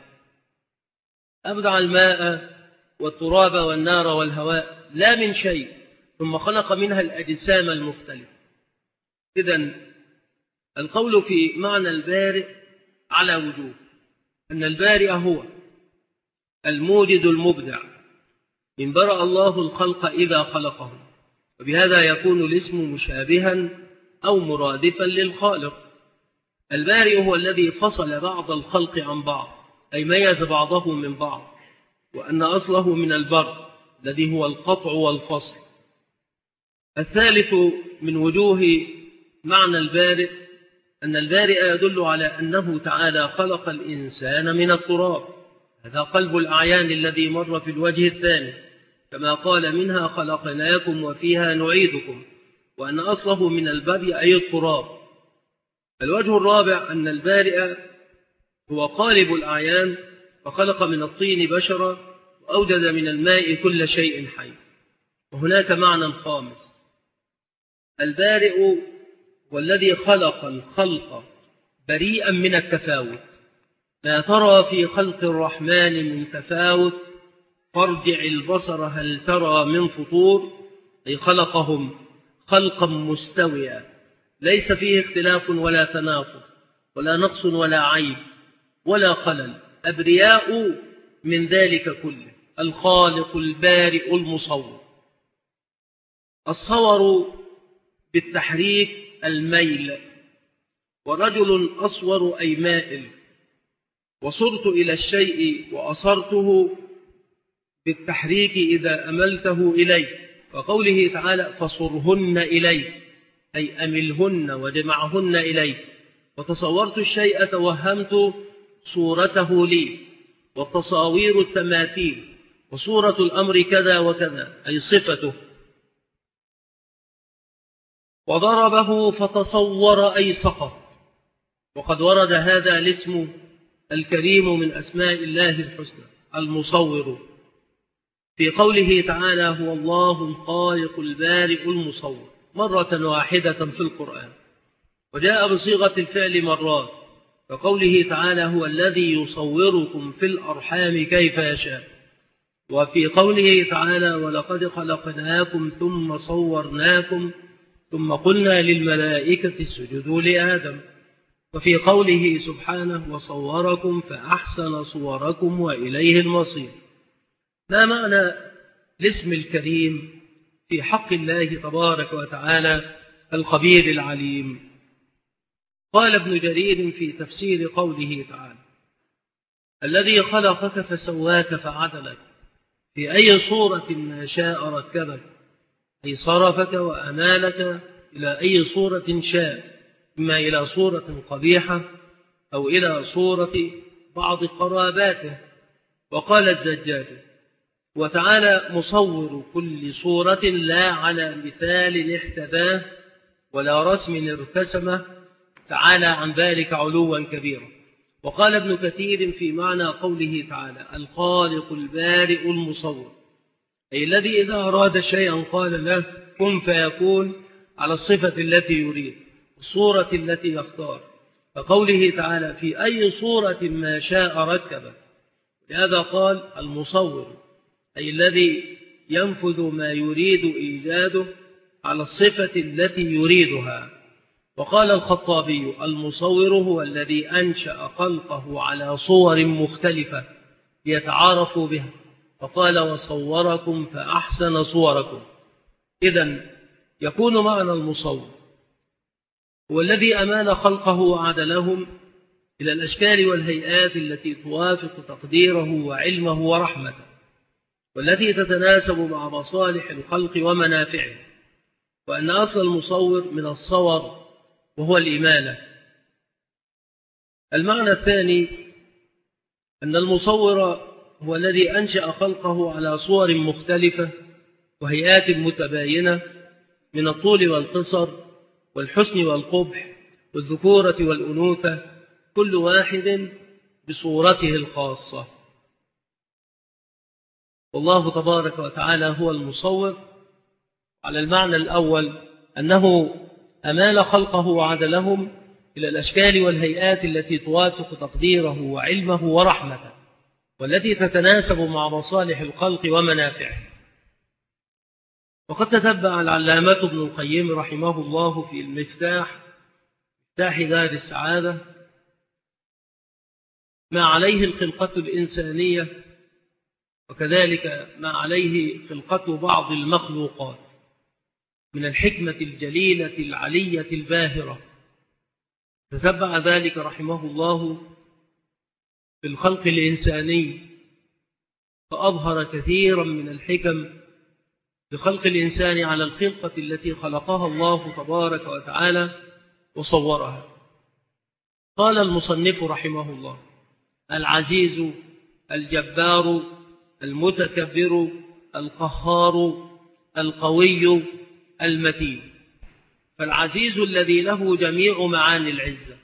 أبدع الماء والتراب والنار والهواء لا من شيء، ثم خلق منها الأجسام المختلفة. إذن القول في معنى البارئ على وجوه: أن البارئ هو الموجد المبدع، من برأ الله الخلق إذا خلقه، وبهذا يكون الاسم مشابها أو مرادفا للخالق. البارئ هو الذي فصل بعض الخلق عن بعض، أي ميز بعضه من بعض، وأن أصله من البر الذي هو القطع والفصل. الثالث من وجوه معنى البارئ أن البارئ يدل على أنه تعالى خلق الإنسان من التراب، هذا قلب الأعيان الذي مر في الوجه الثاني، كما قال منها خلقناكم وفيها نعيدكم، وأن أصله من البرء أي التراب. الوجه الرابع أن البارئ هو قالب الأعيان، فخلق من الطين بشرا، وأوجد من الماء كل شيء حي. وهناك معنى خامس: البارئ والذي خلق الخلق بريئا من التفاوت، لا ترى في خلق الرحمن من تفاوت، فارجع البصر هل ترى من فطور، أي خلقهم خلقا مستويا ليس فيه اختلاف ولا تناقض ولا نقص ولا عيب ولا خلل، أبرياء من ذلك كله، الخالق البارئ المصور. الصور بالتحريك الميل، ورجل أصور أي مائل، وصرت إلى الشيء وأصرته بالتحريك إذا أملته إليه، وقوله تعالى فصرهن إليه أي أملهن وجمعهن إليه، وتصورت الشيء توهمت صورته لي، والتصاوير التماثيل، وصورة الأمر كذا وكذا أي صفته. وضربه فتصور أي سقط، وقد ورد هذا الاسم الكريم من أسماء الله الحسنى المصور في قوله تعالى هو الله الخالق البارئ المصور مرة واحدة في القرآن، وجاء بصيغة الفعل مرات، فقوله تعالى هو الذي يصوركم في الأرحام كيف يشاء، وفي قوله تعالى ولقد خلقناكم ثم صورناكم ثم قلنا للملائكة اسجدوا لآدم، وفي قوله سبحانه وصوركم فأحسن صوركم وإليه المصير. ما معنى الاسم الكريم في حق الله تبارك وتعالى الخبير العليم؟ قال ابن جرير في تفسير قوله تعالى الذي خلقك فسواك فعدلك في أي صورة ما شاء ركبك، أي صرفك وأمالك إلى أي صورة شاء، إما إلى صورة قبيحة أو إلى صورة بعض قراباته. وقال الزجاج وتعالى مصور كل صورة لا على مثال احتذاه ولا رسم ارتسمه، تعالى عن ذلك علوا كبيرا. وقال ابن كثير في معنى قوله تعالى الخالق البارئ المصور، أي الذي إذا أراد شيئا قال له كن فيكون على الصفة التي يريد، الصورة التي يختار، فقوله تعالى في أي صورة ما شاء ركبه، لهذا قال المصور أي الذي ينفذ ما يريد إيجاده على الصفة التي يريدها. وقال الخطابي المصور هو الذي أنشأ خلقه على صور مختلفة ليتعارفوا بها، فقال وصوركم فأحسن صوركم. إذن يكون معنى المصور هو الذي أمال خلقه وعدلهم إلى الأشكال والهيئات التي توافق تقديره وعلمه ورحمته، والتي تتناسب مع مصالح الخلق ومنافعه، وأن أصل المصور من الصور وهو الإمالة. المعنى الثاني أن المصور هو الذي أنشأ خلقه على صور مختلفة وهيئات متباينة من الطول والقصر والحسن والقبح والذكورة والأنوثة، كل واحد بصورته الخاصة. والله تبارك وتعالى هو المصور. على المعنى الأول أنه أمال خلقه وعدلهم إلى الأشكال والهيئات التي توافق تقديره وعلمه ورحمته، والتي تتناسب مع مصالح الخلق ومنافعه. وقد تتبع العلامة ابن القيم رحمه الله في المفتاح دار السعادة ما عليه الخلقة الإنسانية، وكذلك ما عليه خلقة بعض المخلوقات من الحكمة الجليلة العلية الباهرة. تتبع ذلك رحمه الله في الخلق الإنساني، فأظهر كثيرا من الحكم لخلق الإنسان على الخلقة التي خلقها الله تبارك وتعالى وصورها. قال المصنف رحمه الله: العزيز الجبار المتكبر القهار القوي المتين. فالعزيز الذي له جميع معاني العزة،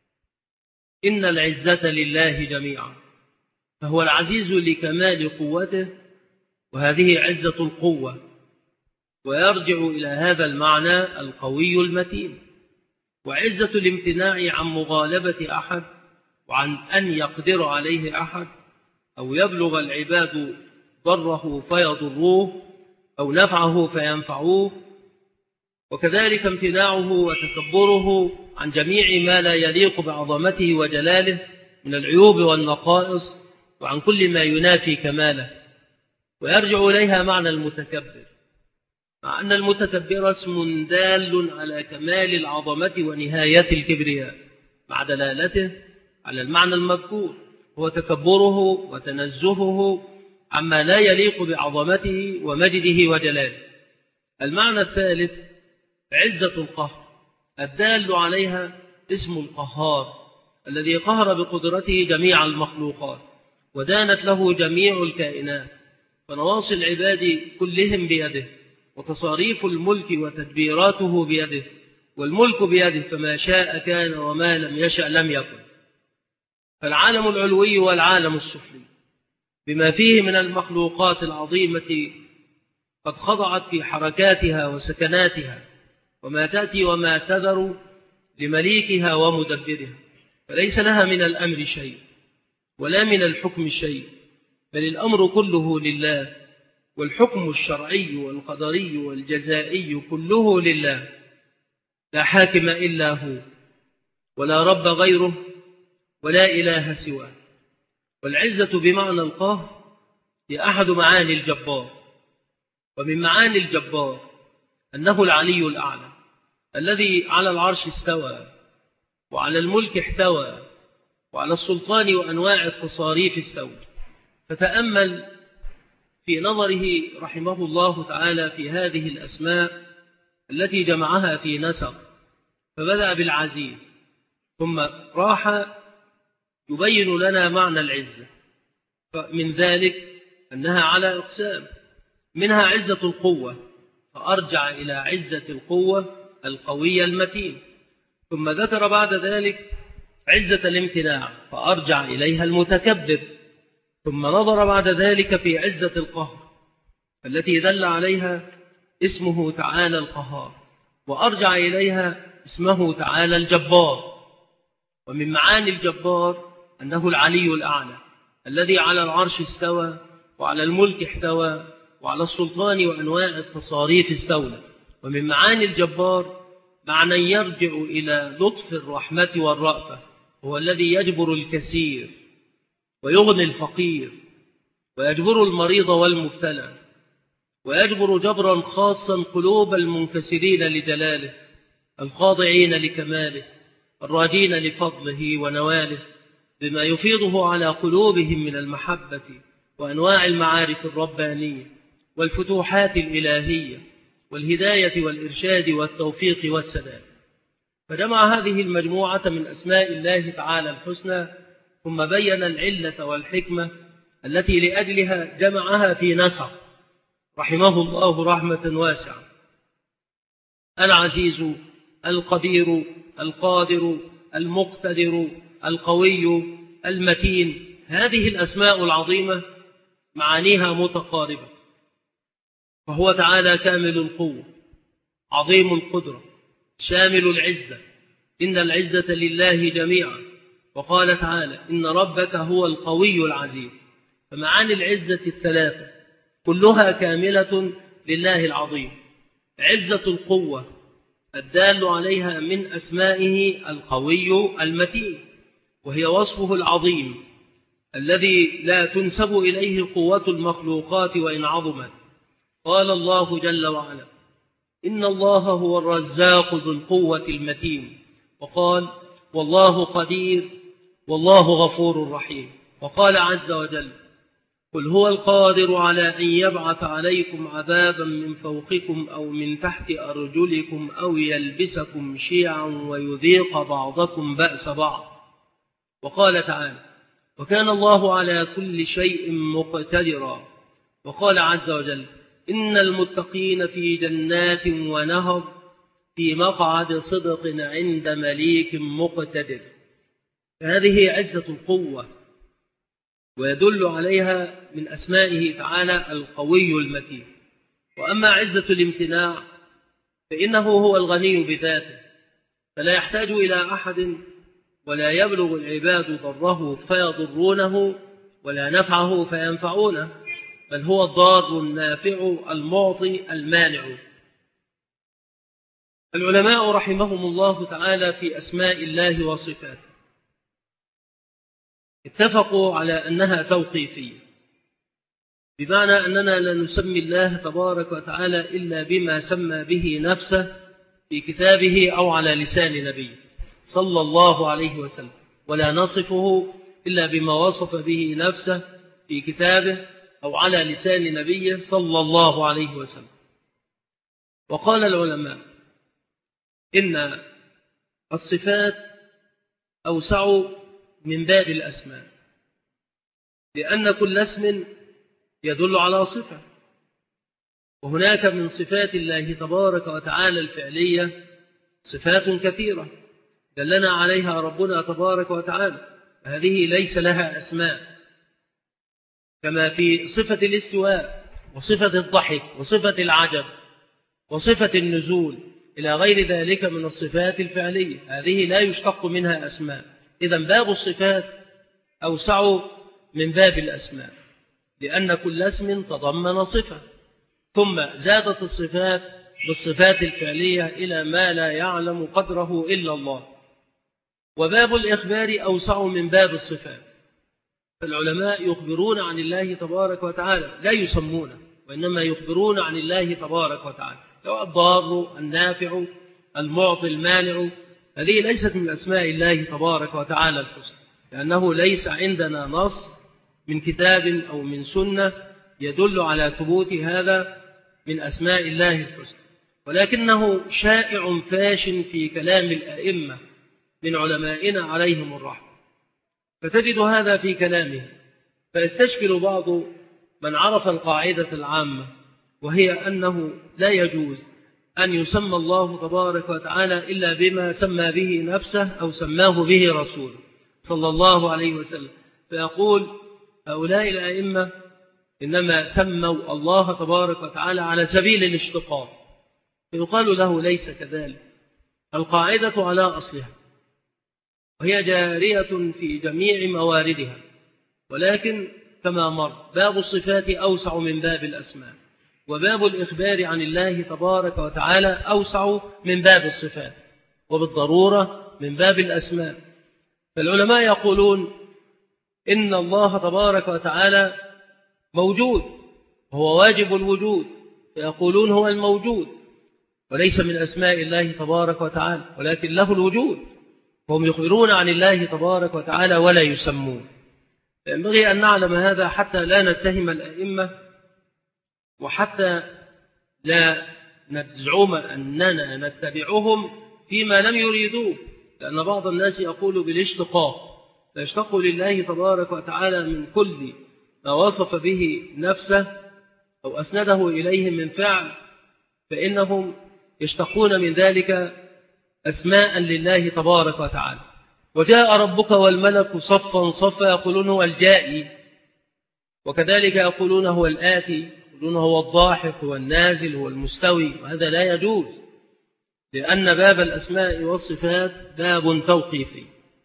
إن العزة لله جميعا، فهو العزيز لكمال قوته، وهذه عزة القوة، ويرجع إلى هذا المعنى القوي المتين. وعزة الامتناع عن مغالبة أحد وعن أن يقدر عليه أحد، أو يبلغ العباد ضره فيضروه أو نفعه فينفعوه، وكذلك امتناعه وتكبره عن جميع ما لا يليق بعظمته وجلاله من العيوب والنقائص، وعن كل ما ينافي كماله. ويرجع إليها معنى المتكبر، مع أن المتكبر اسم دال على كمال العظمة ونهاية الكبرياء، مع دلالته على المعنى المذكور هو تكبره وتنزهه عما لا يليق بعظمته ومجده وجلاله. المعنى الثالث عزة القهر، الدال عليها اسم القهار الذي قهر بقدرته جميع المخلوقات، ودانت له جميع الكائنات، فنواصي العباد كلهم بيده، وتصاريف الملك وتدبيراته بيده، والملك بيده، فما شاء كان وما لم يشأ لم يكن. فالعالم العلوي والعالم السفلي بما فيه من المخلوقات العظيمة قد خضعت في حركاتها وسكناتها وما تأتي وما تذر لمليكها ومدبرها، فليس لها من الأمر شيء ولا من الحكم شيء، بل الأمر كله لله، والحكم الشرعي والقدري والجزائي كله لله، لا حاكم إلا هو، ولا رب غيره، ولا إله سواه. والعزة بمعنى القهر هي أحد معاني الجبار، ومن معاني الجبار أنه العلي الأعلى الذي على العرش استوى، وعلى الملك احتوى، وعلى السلطان وأنواع التصاريف استوى. فتأمل في نظره رحمه الله تعالى في هذه الأسماء التي جمعها في نسق، فبدأ بالعزيز، ثم راح يبين لنا معنى العزة. فمن ذلك أنها على أقسام، منها عزة القوة، فأرجع إلى عزة القوة القوية المتين، ثم ذكر بعد ذلك عزة الامتناع، فأرجع إليها المتكبر، ثم نظر بعد ذلك في عزة القهر التي دل عليها اسمه تعالى القهار، وأرجع إليها اسمه تعالى الجبار. ومن معاني الجبار أنه العلي الأعلى الذي على العرش استوى، وعلى الملك احتوى، وعلى السلطان وأنواع التصاريف استولى. ومن معاني الجبار معنى يرجع إلى لطف الرحمة والرأفة، هو الذي يجبر الكثير ويغني الفقير، ويجبر المريض والمبتلى، ويجبر جبرا خاصا قلوب المنكسرين لجلاله الخاضعين لكماله الراجين لفضله ونواله بما يفيضه على قلوبهم من المحبة وأنواع المعارف الربانية والفتوحات الإلهية والهداية والإرشاد والتوفيق والسداد. فجمع هذه المجموعة من أسماء الله تعالى الحسنى، ثم بين العلة والحكمة التي لأجلها جمعها في نسق رحمه الله رحمة واسعة: العزيز، القدير، القادر، المقتدر، القوي، المتين. هذه الأسماء العظيمة معانيها متقاربة، فهو تعالى كامل القوة، عظيم القدرة، شامل العزة، إن العزة لله جميعا. وقال تعالى: إن ربك هو القوي العزيز. فمعاني العزة الثلاثة كلها كاملة لله العظيم. عزة القوة الدال عليها من أسمائه القوي المتين، وهي وصفه العظيم الذي لا تنسب إليه قوة المخلوقات وإن عظمت. قال الله جل وعلا: إن الله هو الرزاق ذو القوة المتين. وقال: والله قدير والله غفور رحيم. وقال عز وجل: قل هو القادر على أن يبعث عليكم عذابا من فوقكم أو من تحت أرجلكم أو يلبسكم شيعا ويذيق بعضكم بأس بعض. وقال تعالى: وكان الله على كل شيء مقتدرا. وقال عز وجل: إن المتقين في جنات ونهر في مقعد صدق عند مليك مقتدر. هذه عزة القوة، ويدل عليها من أسمائه تعالى القوي المتين. وأما عزة الامتناع فإنه هو الغني بذاته، فلا يحتاج إلى أحد، ولا يبلغ العباد ضره فيضرونه ولا نفعه فينفعونه، بل هو الضار النافع المعطي المانع. العلماء رحمهم الله تعالى في أسماء الله وصفاته اتفقوا على أنها توقيفية، بمعنى أننا لا نسمي الله تبارك وتعالى إلا بما سمى به نفسه في كتابه أو على لسان نبيه صلى الله عليه وسلم، ولا نصفه إلا بما وصف به نفسه في كتابه أو على لسان نبيه صلى الله عليه وسلم. وقال العلماء إن الصفات أوسع من باب الأسماء، لأن كل اسم يدل على صفة، وهناك من صفات الله تبارك وتعالى الفعلية صفات كثيرة دلنا عليها ربنا تبارك وتعالى، هذه ليس لها أسماء، كما في صفة الاستواء وصفة الضحك وصفة العجب وصفة النزول إلى غير ذلك من الصفات الفعلية، هذه لا يشتق منها أسماء. إذن باب الصفات أوسع من باب الأسماء، لأن كل اسم تضمن صفة، ثم زادت الصفات بالصفات الفعلية إلى ما لا يعلم قدره إلا الله. وباب الإخبار أوسع من باب الصفات، فالعلماء يخبرون عن الله تبارك وتعالى، لا يسمونه، وإنما يخبرون عن الله تبارك وتعالى، الضار النافع المعطي المانع. هذه ليست من أسماء الله تبارك وتعالى الحسنى، لأنه ليس عندنا نص من كتاب أو من سنة يدل على ثبوت هذا من أسماء الله الحسنى، ولكنه شائع فاش في كلام الأئمة من علمائنا عليهم الرحمة، فتجد هذا في كلامه، فيستشكل بعض من عرف القاعدة العامة، وهي أنه لا يجوز أن يسمى الله تبارك وتعالى إلا بما سمى به نفسه أو سماه به رسوله صلى الله عليه وسلم. فيقول هؤلاء الأئمة إنما سموا الله تبارك وتعالى على سبيل الاشتقاق، فيقال له ليس كذلك، القاعدة على أصلها، وهي جارية في جميع مواردها، ولكن كما مر باب الصفات أوسع من باب الأسماء، وباب الإخبار عن الله تبارك وتعالى أوسع من باب الصفات، وبالضرورة من باب الأسماء. فالعلماء يقولون إن الله تبارك وتعالى موجود، وهو واجب الوجود، فيقولون هو الموجود، وليس من أسماء الله تبارك وتعالى، ولكن له الوجود، فهم يخبرون عن الله تبارك وتعالى ولا يسمون. فينبغي أن نعلم هذا حتى لا نتهم الأئمة، وحتى لا نزعم أننا نتبعهم فيما لم يريدوه، لأن بعض الناس يقول بالاشتقاق، فيشتق لله تبارك وتعالى من كل ما وصف به نفسه أو أسنده إليه من فعل، فإنهم يشتقون من ذلك أسماء لله تبارك وتعالى. وجاء ربك والملك صفا صفا، يقولون هو الجائي، وكذلك يقولون هو الآتي، يقولون هو الضاحك، هو النازل، هو المستوي، وهذا لا يجوز، لأن باب الأسماء والصفات باب توقيفي.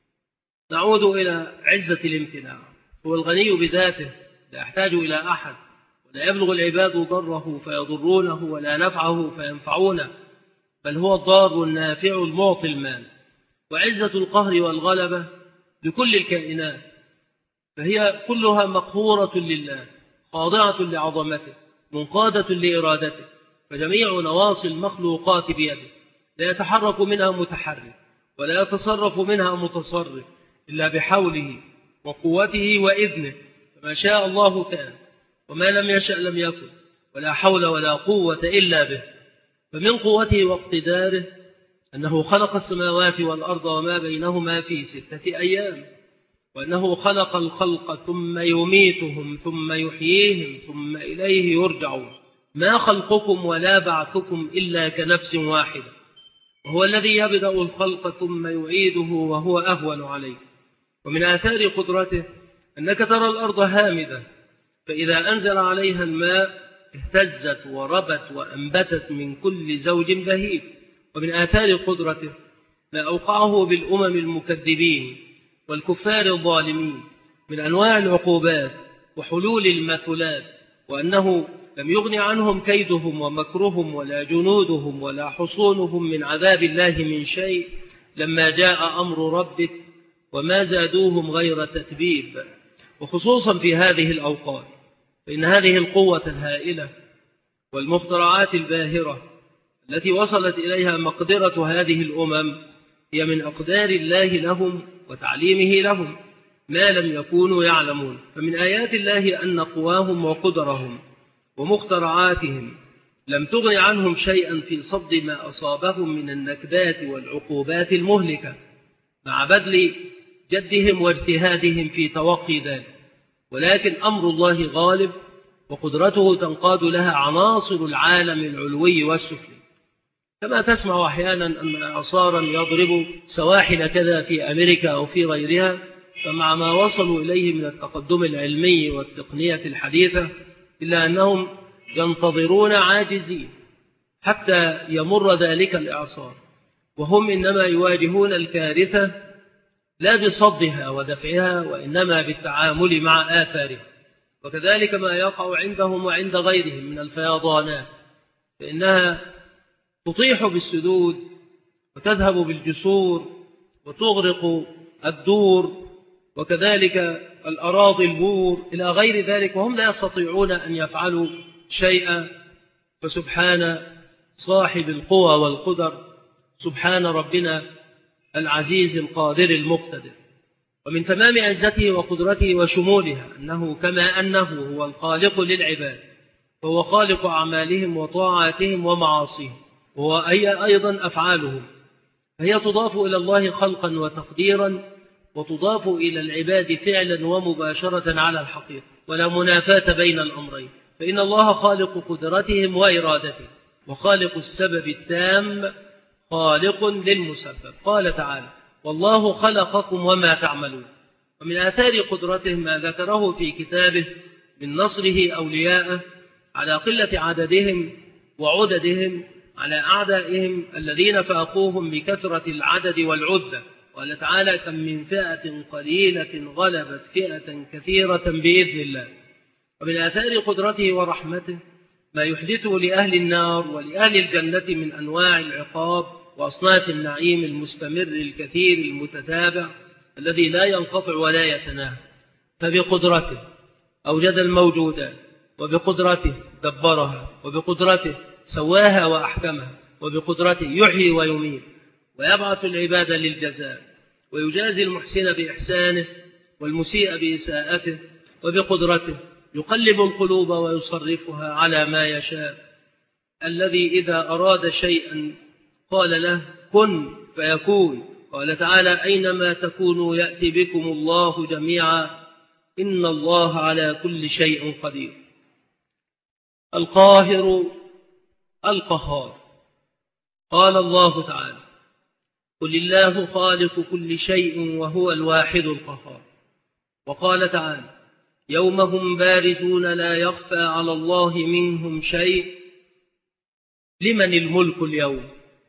نعود إلى عزة الامتناع. هو الغني بذاته، لا يحتاج إلى أحد، ولا يبلغ العباد ضره فيضرونه ولا نفعه فينفعونه، بل هو الضار النافع المعطي المال. وعزة القهر والغلبة لكل الكائنات، فهي كلها مقهورة لله، خاضعة لعظمته، منقادة لإرادته، فجميع نواصي المخلوقات بيده، لا يتحرك منها متحرك ولا يتصرف منها متصرف إلا بحوله وقوته وإذنه، فما شاء الله كان وما لم يشأ لم يكن، ولا حول ولا قوة إلا به. فمن قوته واقتداره أنه خلق السماوات والأرض وما بينهما في 6 أيام، وأنه خلق الخلق ثم يميتهم ثم يحييهم ثم إليه يرجعون، ما خلقكم ولا بعثكم إلا كنفس واحدة، وهو الذي يبدأ الخلق ثم يعيده وهو أهون عليه. ومن آثار قدرته أنك ترى الأرض هامدة، فإذا أنزل عليها الماء اهتزت وربت وأنبتت من كل زوج بهيج. ومن آثار قدرته ما أوقعه بالأمم المكذبين والكفار الظالمين من أنواع العقوبات وحلول المثلات، وأنه لم يغن عنهم كيدهم ومكرهم ولا جنودهم ولا حصونهم من عذاب الله من شيء لما جاء أمر ربك، وما زادوهم غير تتبيب. وخصوصا في هذه الأوقات، فإن هذه القوة الهائلة والمخترعات الباهرة التي وصلت إليها مقدرة هذه الأمم هي من أقدار الله لهم وتعليمه لهم ما لم يكونوا يعلمون. فمن آيات الله أن قواهم وقدرهم ومخترعاتهم لم تغن عنهم شيئا في صد ما أصابهم من النكبات والعقوبات المهلكة، مع بذل جدهم واجتهادهم في توقي ذلك، ولكن أمر الله غالب، وقدرته تنقاد لها عناصر العالم العلوي والسفلي. كما تسمع أحيانا أن إعصارا يضرب سواحل كذا في أمريكا أو في غيرها، فمع ما وصلوا إليه من التقدم العلمي والتقنية الحديثة إلا أنهم ينتظرون عاجزين حتى يمر ذلك الإعصار، وهم إنما يواجهون الكارثة لا بصدها ودفعها، وإنما بالتعامل مع آثارها. وكذلك ما يقع عندهم وعند غيرهم من الفيضانات، فإنها تطيح بالسدود وتذهب بالجسور وتغرق الدور، وكذلك الأراضي البور إلى غير ذلك، وهم لا يستطيعون أن يفعلوا شيئا. فسبحان صاحب القوى والقدر، سبحان ربنا العزيز القادر المقتدر. ومن تمام عزته وقدرته وشمولها أنه كما أنه هو الخالق للعباد، فهو خالق أعمالهم وطاعاتهم ومعاصيهم، وهو أيضا أفعالهم، فهي تضاف إلى الله خلقا وتقديرا، وتضاف إلى العباد فعلا ومباشرة على الحقيقة، ولا منافاة بين الأمرين، فإن الله خالق قدرتهم وإرادتهم، وخالق السبب التام خالق للمسبب. قال تعالى: والله خلقكم وما تعملون. ومن آثار قدرته ما ذكره في كتابه من نصره أولياءه على قلة عددهم وعددهم على أعدائهم الذين فاقوهم بكثرة العدد والعدة. قال تعالى: كم من فئة قليلة غلبت فئة كثيرة بإذن الله. ومن آثار قدرته ورحمته ما يحدثه لأهل النار ولأهل الجنة من أنواع العقاب وأصناف النعيم المستمر الكثير المتتابع الذي لا ينقطع ولا يتناهى. فبقدرته أوجد الموجودات وبقدرته دبرها، وبقدرته سواها وأحكمها، وبقدرته يحيي ويميت ويبعث العباد للجزاء، ويجازي المحسن بإحسانه والمسيء بإساءته، وبقدرته يقلب القلوب ويصرفها على ما يشاء، الذي إذا أراد شيئا قال له كن فيكون. قال تعالى أينما تكونوا يأتي بكم الله جميعا إن الله على كل شيء قدير. القاهر القهار. قال الله تعالى قل الله خالق كل شيء وهو الواحد القهار. وقال تعالى يوم هم بارزون لا يخفى على الله منهم شيء لمن الملك اليوم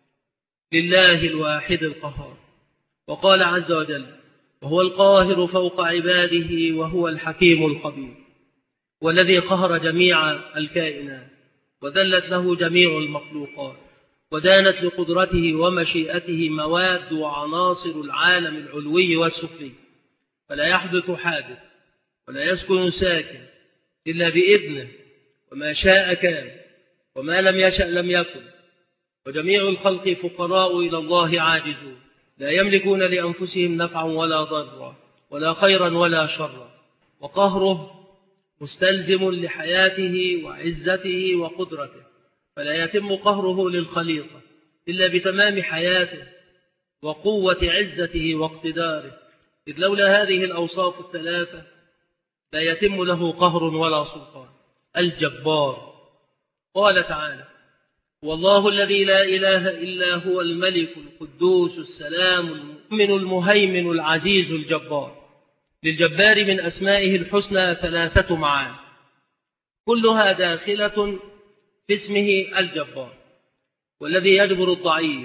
لله الواحد القهار. وقال عز وجل وهو القاهر فوق عباده وهو الحكيم الخبير، والذي قهر جميع الكائنات وذلت له جميع المخلوقات، ودانت لقدرته ومشيئته مواد وعناصر العالم العلوي والسفلي، فلا يحدث حادث ولا يسكن ساكن إلا بإذنه، وما شاء كان وما لم يشأ لم يكن. وجميع الخلق فقراء إلى الله عاجزون، لا يملكون لأنفسهم نفعا ولا ضرا ولا خيرا ولا شرا. وقهره مستلزم لحياته وعزته وقدرته، فلا يتم قهره للخليقة إلا بتمام حياته وقوة عزته واقتداره، إذ لولا هذه الأوصاف الثلاثة لا يتم له قهر ولا سلطان. الجبار. قال تعالى والله الذي لا إله إلا هو الملك القدوس السلام المؤمن المهيمن العزيز الجبار. للجبار من أسمائه الحسنى 3 معاني كلها داخلة في اسمه الجبار، والذي يجبر الضعيف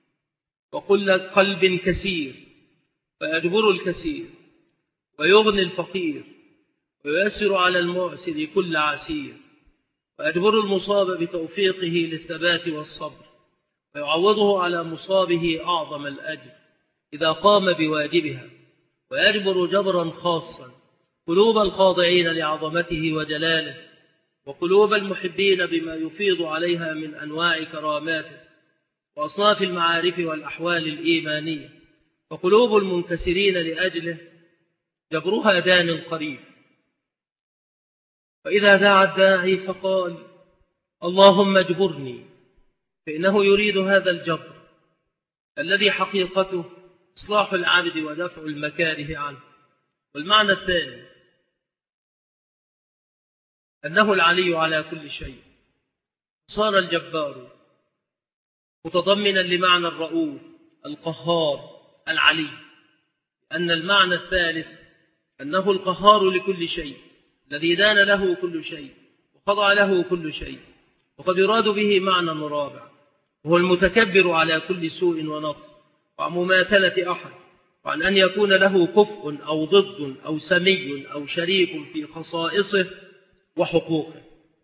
وكل قلب كثير فيجبر الكثير، ويغني الفقير وييسر على المعسر كل عسير، ويجبر المصاب بتوفيقه للثبات والصبر، ويعوضه على مصابه أعظم الأجر إذا قام بواجبها، ويجبر جبرا خاصا قلوب الخاضعين لعظمته وجلاله، وقلوب المحبين بما يفيض عليها من أنواع كراماته وأصناف المعارف والأحوال الإيمانية، وقلوب المنكسرين لأجله جبرها دان قريب. فإذا دعا الداعي فقال اللهم اجبرني، فإنه يريد هذا الجبر الذي حقيقته إصلاح العبد ودفع المكاره عنه. والمعنى الثاني أنه العلي على كل شيء، صار الجبار متضمنا لمعنى الرؤوف القهار العلي، أن المعنى الثالث أنه القهار لكل شيء الذي دان له كل شيء وخضع له كل شيء. وقد يراد به معنى رابع، وهو المتكبر على كل سوء ونقص وعن مماثلة أحد، وعن أن يكون له كفء أو ضد أو سمي أو شريك في خصائصه وحقوقه.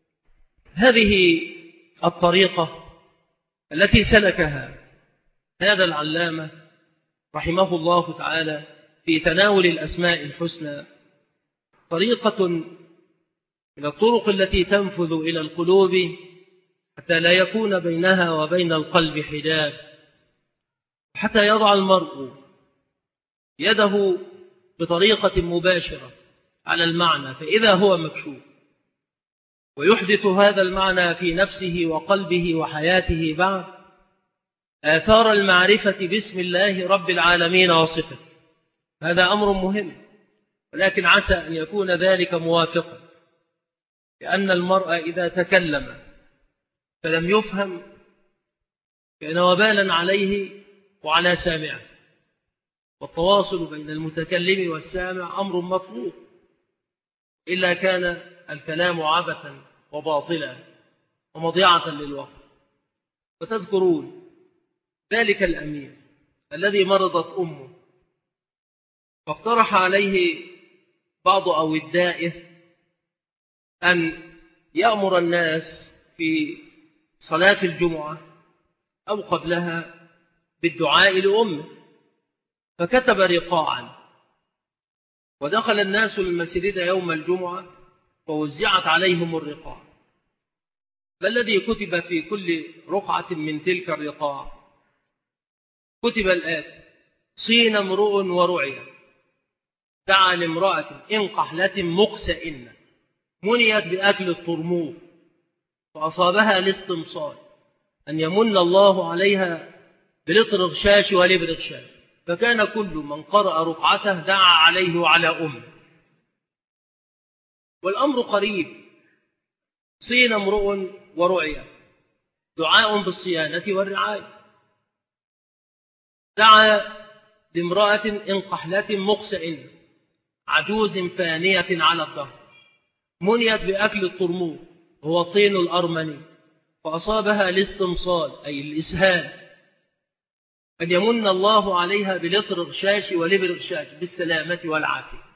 هذه الطريقة التي سلكها هذا العلامة رحمه الله تعالى في تناول الأسماء الحسنى طريقة من الطرق التي تنفذ إلى القلوب حتى لا يكون بينها وبين القلب حجاب، حتى يضع المرء يده بطريقة مباشرة على المعنى فإذا هو مكشوف، ويحدث هذا المعنى في نفسه وقلبه وحياته بعد آثار المعرفة باسم الله رب العالمين وصفته. هذا أمر مهم، ولكن عسى أن يكون ذلك موافقا، لأن المرء إذا تكلم فلم يفهم كان وبالا عليه وعلى سامعه، والتواصل بين المتكلم والسامع أمر مطلوب، إلا كان الكلام عبثا وباطلا ومضيعة للوقت. فتذكرون ذلك الأمير الذي مرضت أمه، فاقترح عليه بعض أودائه أن يأمر الناس في صلاة الجمعة أو قبلها بالدعاء لأمه، فكتب رقاعا، ودخل الناس المسجد يوم الجمعة فوزعت عليهم الرقاع. ما الذي كتب في كل رقعة من تلك الرقاع؟ كتب الآتي: صين امرؤ ورعي، دعا لامرأة إن قحلة مقسئن منيت بأكل الطرموق فأصابها الاستمصال أن يمن الله عليها بلطرغشاش ولبرغشاش، فكان كل من قرأ رقعته دعا عليه وعلى أمه. والأمر قريب. صين امرؤ ورعي، دعاء بالصيانة والرعاية. دعا لامرأة إن قحلة مقسئن، عجوز فانية على الظهر، منيت بأكل الطرموق هو الطين الأرمني، فأصابها الاستمصال أي الإسهال، أن يمن الله عليها بلطرغشاش ولبرغشاش بالسلامة والعافية.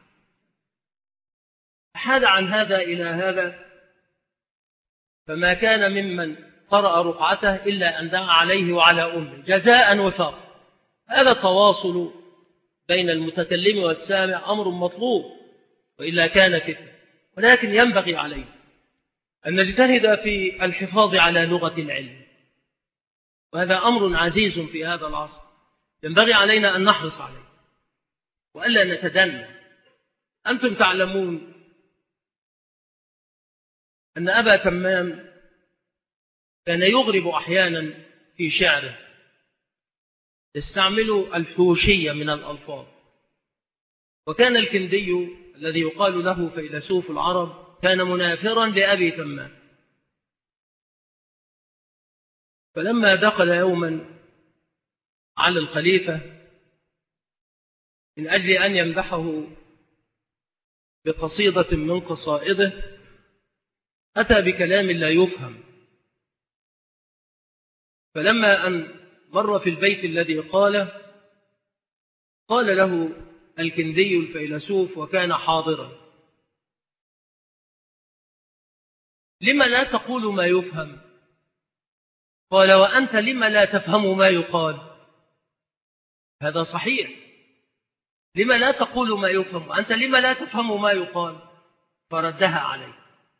حاد عن هذا إلى هذا، فما كان ممن قرأ رقعته إلا أن دعا عليه وعلى أمه جزاء وفاقا. هذا التواصل بين المتكلم والسامع أمر مطلوب، وإلا كان فتنة. ولكن ينبغي علينا أن نجتهد في الحفاظ على لغة العلم، وهذا أمر عزيز في هذا العصر ينبغي علينا أن نحرص عليه وألا نتدنى. أنتم تعلمون أن أبا تمام كان يغرب أحيانا في شعره، يستعمل الحوشية من الألفاظ. وكان الكندي الذي يقال له فيلسوف العرب كان منافرا لأبي تمام. فلما دخل يوما على الخليفة من أجل أن يمدحه بقصيدة من قصائده، أتى بكلام لا يفهم. فلما أن مر في البيت الذي قال له الكندي الفيلسوف وكان حاضرا: لما لا تقول ما يفهم؟ قال: وأنت لما لا تفهم ما يقال؟ هذا صحيح. لما لا تقول ما يفهم وأنت لما لا تفهم ما يقال؟ فردها عليه.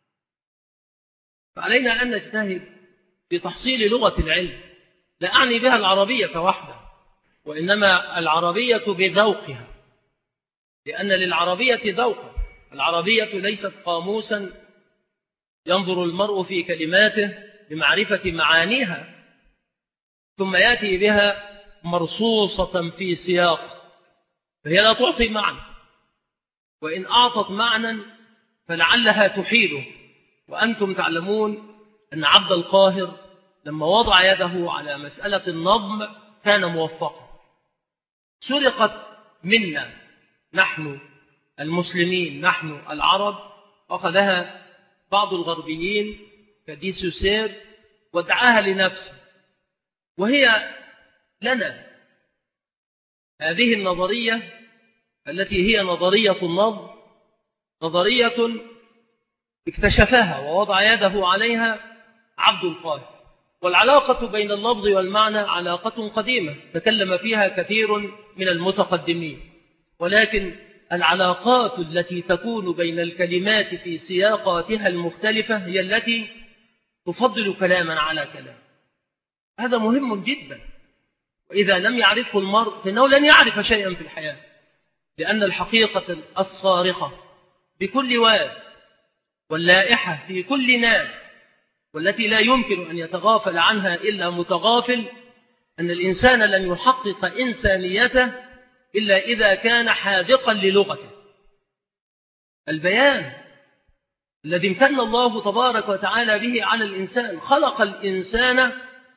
فعلينا أن نجتهد في تحصيل لغة العلم، لا أعني بها العربية وحدها، وإنما العربية بذوقها، لأن للعربية ذوقا. العربية ليست قاموسا ينظر المرء في كلماته لمعرفة معانيها ثم يأتي بها مرصوصة في سياق، فهي لا تعطي معنى، وإن أعطت معنى فلعلها تحيله. وأنتم تعلمون أن عبد القاهر لما وضع يده على مسألة النظم كان موفقا. سرقت منا نحن المسلمين، نحن العرب، أخذها بعض الغربيين كديسوسير ودعاها لنفسه، وهي لنا. هذه النظرية التي هي نظرية النظم نظرية اكتشفها ووضع يده عليها عبد القاهر. والعلاقة بين اللفظ والمعنى علاقة قديمة تكلم فيها كثير من المتقدمين، ولكن العلاقات التي تكون بين الكلمات في سياقاتها المختلفة هي التي تفضل كلاما على كلام. هذا مهم جدا، وإذا لم يعرفه المرء فإنه لن يعرف شيئا في الحياة، لأن الحقيقة الصارخة بكل واد واللائحة في كل ناد والتي لا يمكن أن يتغافل عنها إلا متغافل أن الإنسان لن يحقق إنسانيته إلا إذا كان حاذقا للغته. البيان الذي امتن الله تبارك وتعالى به على الإنسان، خلق الإنسان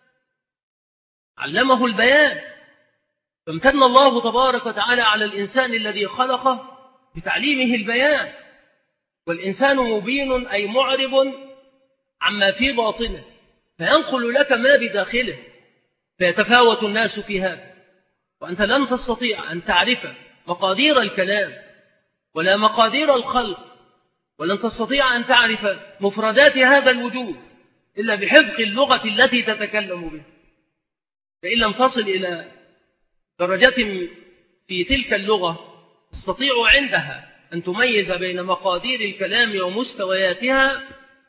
علمه البيان، فامتن الله تبارك وتعالى على الإنسان الذي خلقه بتعليمه البيان. والإنسان مبين أي معرب عما في باطنه، فينقل لك ما بداخله، فيتفاوت الناس في هذا. وأنت لن تستطيع أن تعرف مقادير الكلام ولا مقادير الخلق، ولن تستطيع أن تعرف مفردات هذا الوجود إلا بحفظ اللغة التي تتكلم بها. فإن لم تصل إلى درجة في تلك اللغة تستطيع عندها أن تميز بين مقادير الكلام ومستوياتها،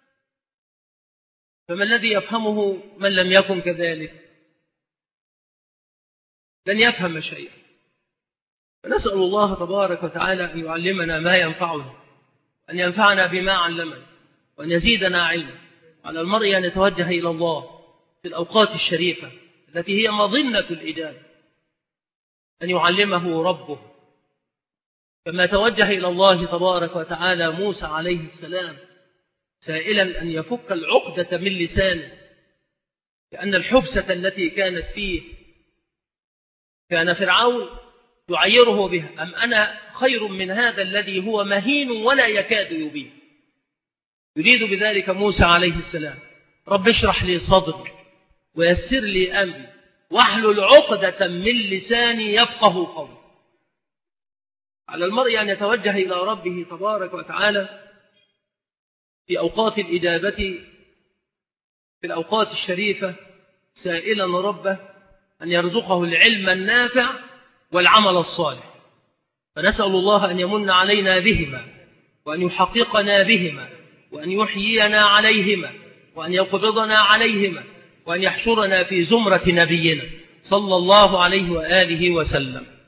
فما الذي يفهمه من لم يكن كذلك؟ لن يفهم شيئا. فنسأل الله تبارك وتعالى أن يعلمنا ما ينفعنا، أن ينفعنا بما علمنا، وأن يزيدنا علما. على المرء أن يتوجه إلى الله في الأوقات الشريفة التي هي مظنة الإجابة، أن يعلمه ربه كما توجه إلى الله تبارك وتعالى موسى عليه السلام سائلا أن يفك العقدة من لسانه، لأن الحبسة التي كانت فيه كان فرعون يعيره بها: أم أنا خير من هذا الذي هو مهين ولا يكاد يبين. يريد بذلك موسى عليه السلام: رب اشرح لي صدري ويسر لي أمري واحلل عقدة من لساني يفقه قولي. على المرء أن يتوجه إلى ربه تبارك وتعالى في أوقات الإجابة، في الأوقات الشريفة، سائلا ربه أن يرزقه العلم النافع والعمل الصالح. فنسأل الله أن يمن علينا بهما، وأن يحققنا بهما، وأن يحيينا عليهما، وأن يقبضنا عليهما، وأن يحشرنا في زمرة نبينا صلى الله عليه وآله وسلم.